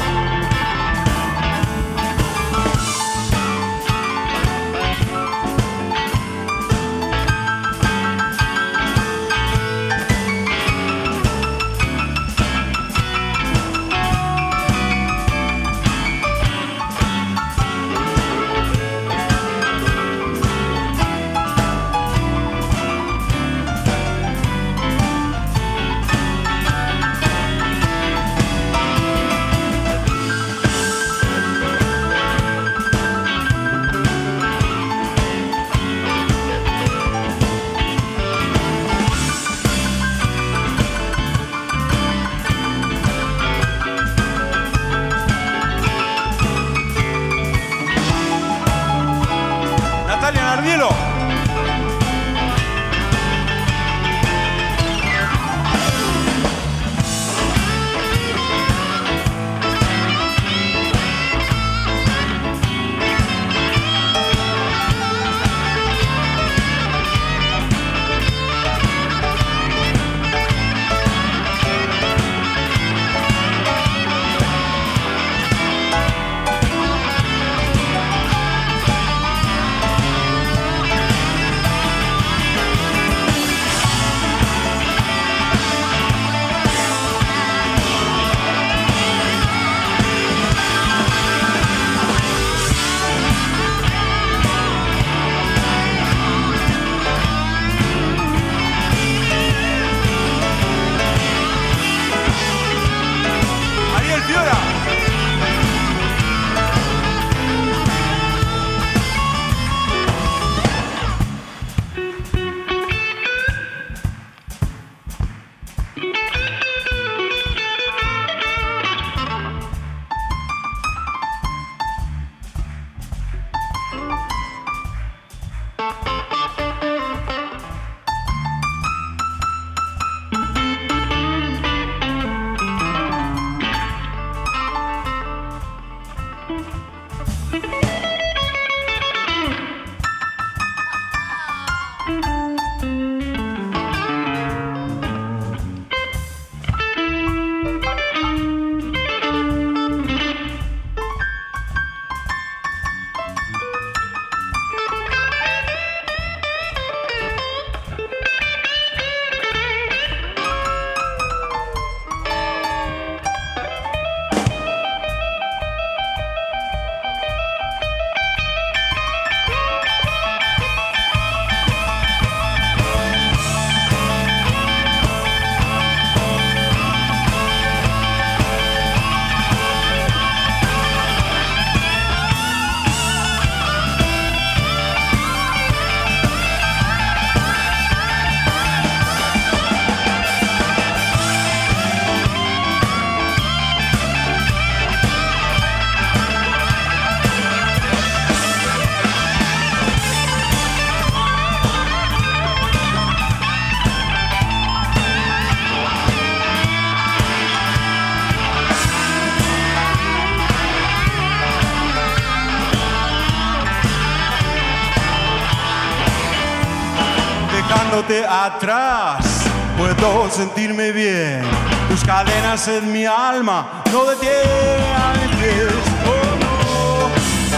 Dejándote atrás, puedo sentirme bien. Tus cadenas en mi alma no detienen a mis pies. Oh, no.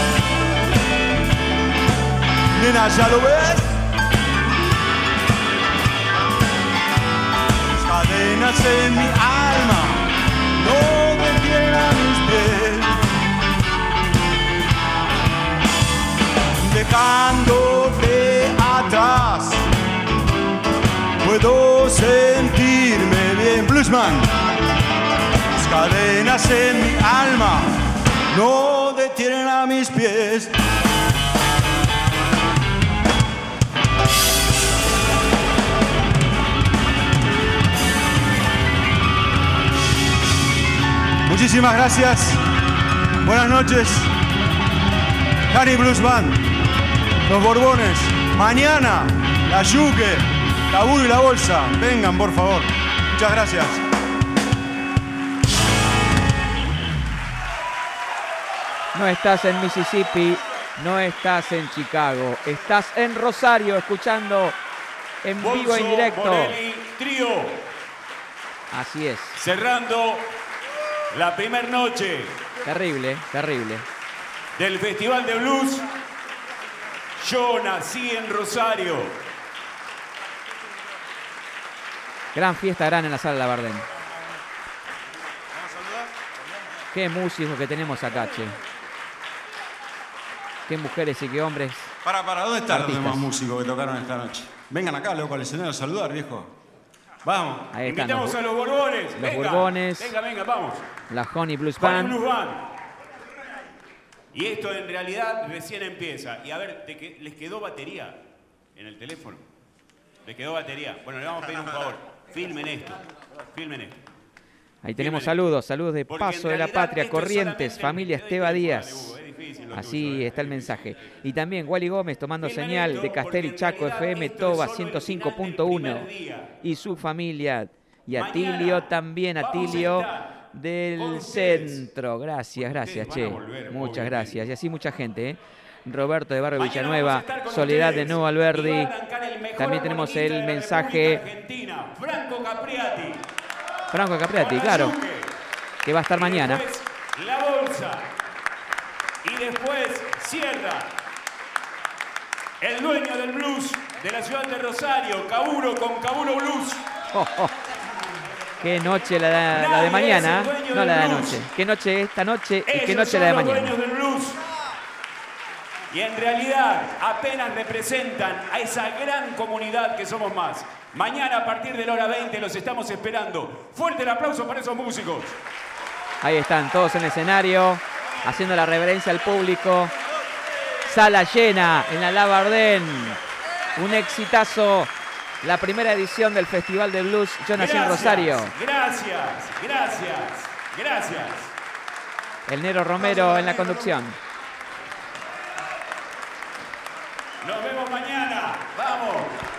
Nena, ¿ya lo ves? Tus cadenas en mi alma no detienen a mis pies. Dejándote atrás, puedo sentirme bien. Bluesman. Tus cadenas en mi alma no detienen a mis pies. Muchísimas gracias. Buenas noches. Honey Blues Band. Los Borbones. Mañana, la Yuque, Caburo y la Bolsa. Vengan, por favor. Muchas gracias. No estás en Mississippi, no estás en Chicago, estás en Rosario escuchando en vivo e en directo. Morelli Trío. Así es. Cerrando la primera noche. Terrible, terrible. Del Festival de Blues. Yo nací en Rosario. Gran fiesta, gran en la sala Labardén. Qué músicos que tenemos acá, che. Qué mujeres y qué hombres. Para, ¿dónde están los artistas. demás músicos que tocaron esta noche? Vengan acá, loco, al escenario a saludar, viejo. Vamos. Ahí están Invitamos a los Borbones. los Venga, Borbones. Venga, vamos. La Honey Blues Honey Band. Blues Band. Y esto en realidad recién empieza. Y a ver, ¿les quedó batería en el teléfono? ¿Les quedó batería? Bueno, le vamos a pedir un favor. Filmen esto. Filmen esto. Ahí tenemos saludos de Porque Paso en de la realidad Patria, esto es Corrientes, solamente familia el Esteba tiempo, Díaz. Así está el mensaje. Y también Wally Gómez tomando señal de Castel y Chaco FM, Toba 105.1. Y su familia. Y Atilio también, Atilio del centro. Gracias, che. Muchas gracias. Y así mucha gente, ¿eh? Roberto de Barrio Villanueva, Soledad de Nuevo Alberdi. También tenemos el mensaje. Franco Capriati, claro. Que va a estar mañana. La Bolsa. Y después cierra el dueño del blues de la ciudad de Rosario, Caburo, con Caburo Blues. Qué noche la de mañana. No la de anoche. Qué noche esta noche y qué noche la de mañana. Dueños del blues. Y en realidad apenas representan a esa gran comunidad que somos más. Mañana a partir de la hora 20 los estamos esperando. Fuerte el aplauso para esos músicos. Ahí están todos en el escenario, haciendo la reverencia al público. Sala llena en la Labardén. Un exitazo. La primera edición del Festival de Blues Yo Nací en Rosario. Gracias. El Nero Romero en la conducción. Nos vemos mañana. Vamos.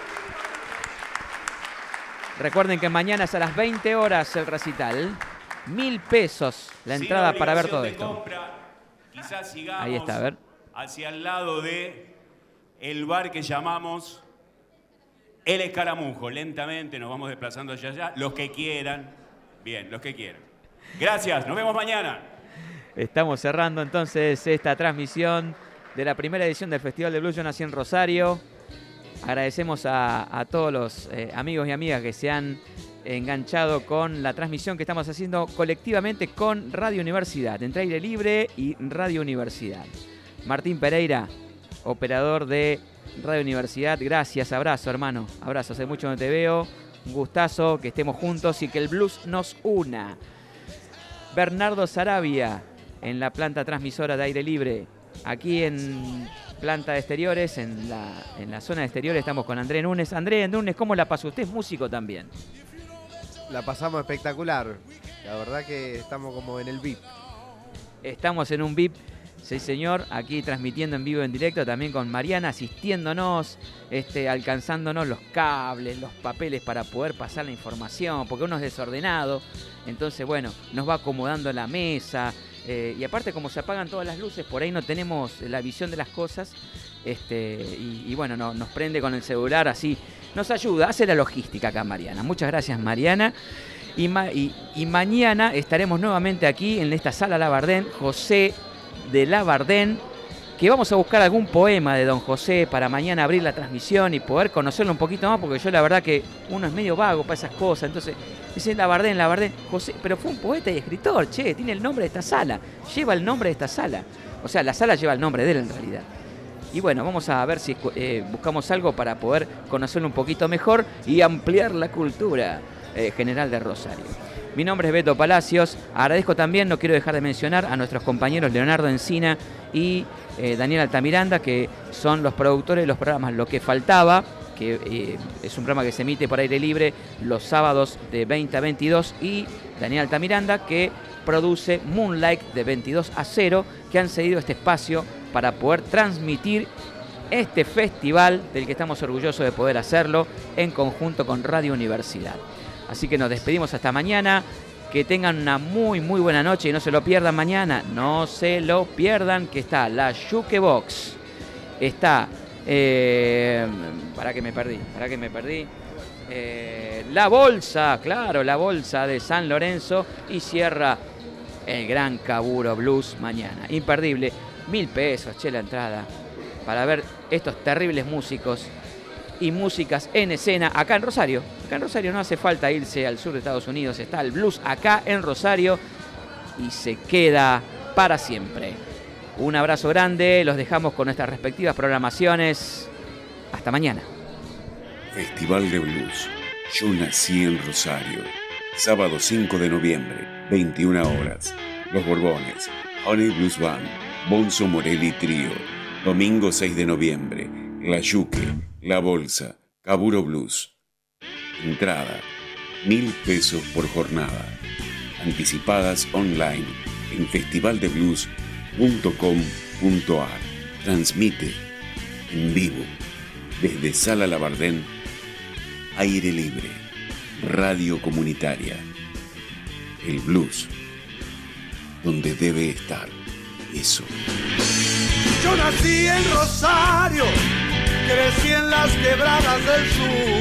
Recuerden que mañana es a las 20 horas el recital. 1.000 pesos la entrada para ver todo esto. Compra, quizás sigamos Ahí está, a ver. hacia el lado de el bar que llamamos El Escaramujo. Lentamente nos vamos desplazando hacia allá. Los que quieran. Bien, los que quieran. Gracias, nos vemos mañana. Estamos cerrando entonces esta transmisión de la primera edición del Festival de Blues Yo Nací en Rosario. Agradecemos a todos los amigos y amigas que se han enganchado con la transmisión que estamos haciendo colectivamente con Radio Universidad, entre Aire Libre y Radio Universidad. Martín Pereira, operador de Radio Universidad, gracias, abrazo hermano, abrazo, hace mucho no te veo, un gustazo que estemos juntos y que el blues nos una. Bernardo Sarabia en la planta transmisora de Aire Libre, aquí en planta de exteriores, en la zona de exteriores estamos con André Núñez. André Núñez, ¿cómo la pasó? Usted es músico también. La pasamos espectacular, la verdad que estamos como en el VIP. Estamos en un VIP, sí señor, aquí transmitiendo en vivo en directo, también con Mariana asistiéndonos, alcanzándonos los cables, los papeles para poder pasar la información, porque uno es desordenado, entonces bueno, nos va acomodando la mesa, y aparte como se apagan todas las luces, por ahí no tenemos la visión de las cosas, y bueno, nos prende con el celular, así nos ayuda, hace la logística acá Mariana. Muchas gracias Mariana. Y mañana estaremos nuevamente aquí en esta sala Labardén, José de Labardén, que vamos a buscar algún poema de don José para mañana abrir la transmisión y poder conocerlo un poquito más, porque yo la verdad que uno es medio vago para esas cosas, entonces dicen Labardén, José, pero fue un poeta y escritor, che, tiene el nombre de esta sala, lleva el nombre de esta sala, o sea, la sala lleva el nombre de él en realidad. Y bueno, vamos a ver si buscamos algo para poder conocerlo un poquito mejor y ampliar la cultura general de Rosario. Mi nombre es Beto Palacios. Agradezco también, no quiero dejar de mencionar, a nuestros compañeros Leonardo Encina y Daniel Altamiranda, que son los productores de los programas Lo que Faltaba, que es un programa que se emite por Aire Libre los sábados de 20 a 22, y Daniel Altamiranda, que produce Moonlight de 22 a 0, que han cedido este espacio para poder transmitir este festival del que estamos orgullosos de poder hacerlo en conjunto con Radio Universidad. Así que nos despedimos hasta mañana. Que tengan una muy buena noche y no se lo pierdan mañana. No se lo pierdan, que está la Jukebox. Está... para que me perdí. La Bolsa, claro, la Bolsa de San Lorenzo. Y cierra el Gran Kaburo Blues mañana. Imperdible. 1.000 pesos, la entrada. Para ver estos terribles músicos y músicas en escena acá en Rosario. Acá en Rosario no hace falta irse al sur de Estados Unidos. Está el blues acá en Rosario y se queda para siempre. Un abrazo grande. Los dejamos con nuestras respectivas programaciones. Hasta mañana. Festival de Blues. Yo nací en Rosario. Sábado 5 de noviembre, 21 horas. Los Borbones, Honey Blues Band, Bonzo Morelli Trío. Domingo 6 de noviembre, La Yuque, La Bolsa, Kaburo Blues. Entrada, 1.000 pesos por jornada. Anticipadas online en festivaldeblues.com.ar. Transmite en vivo desde Sala Labardén, aire libre, radio comunitaria. El blues, donde debe estar eso. Yo nací en Rosario, crecí en las quebradas del sur.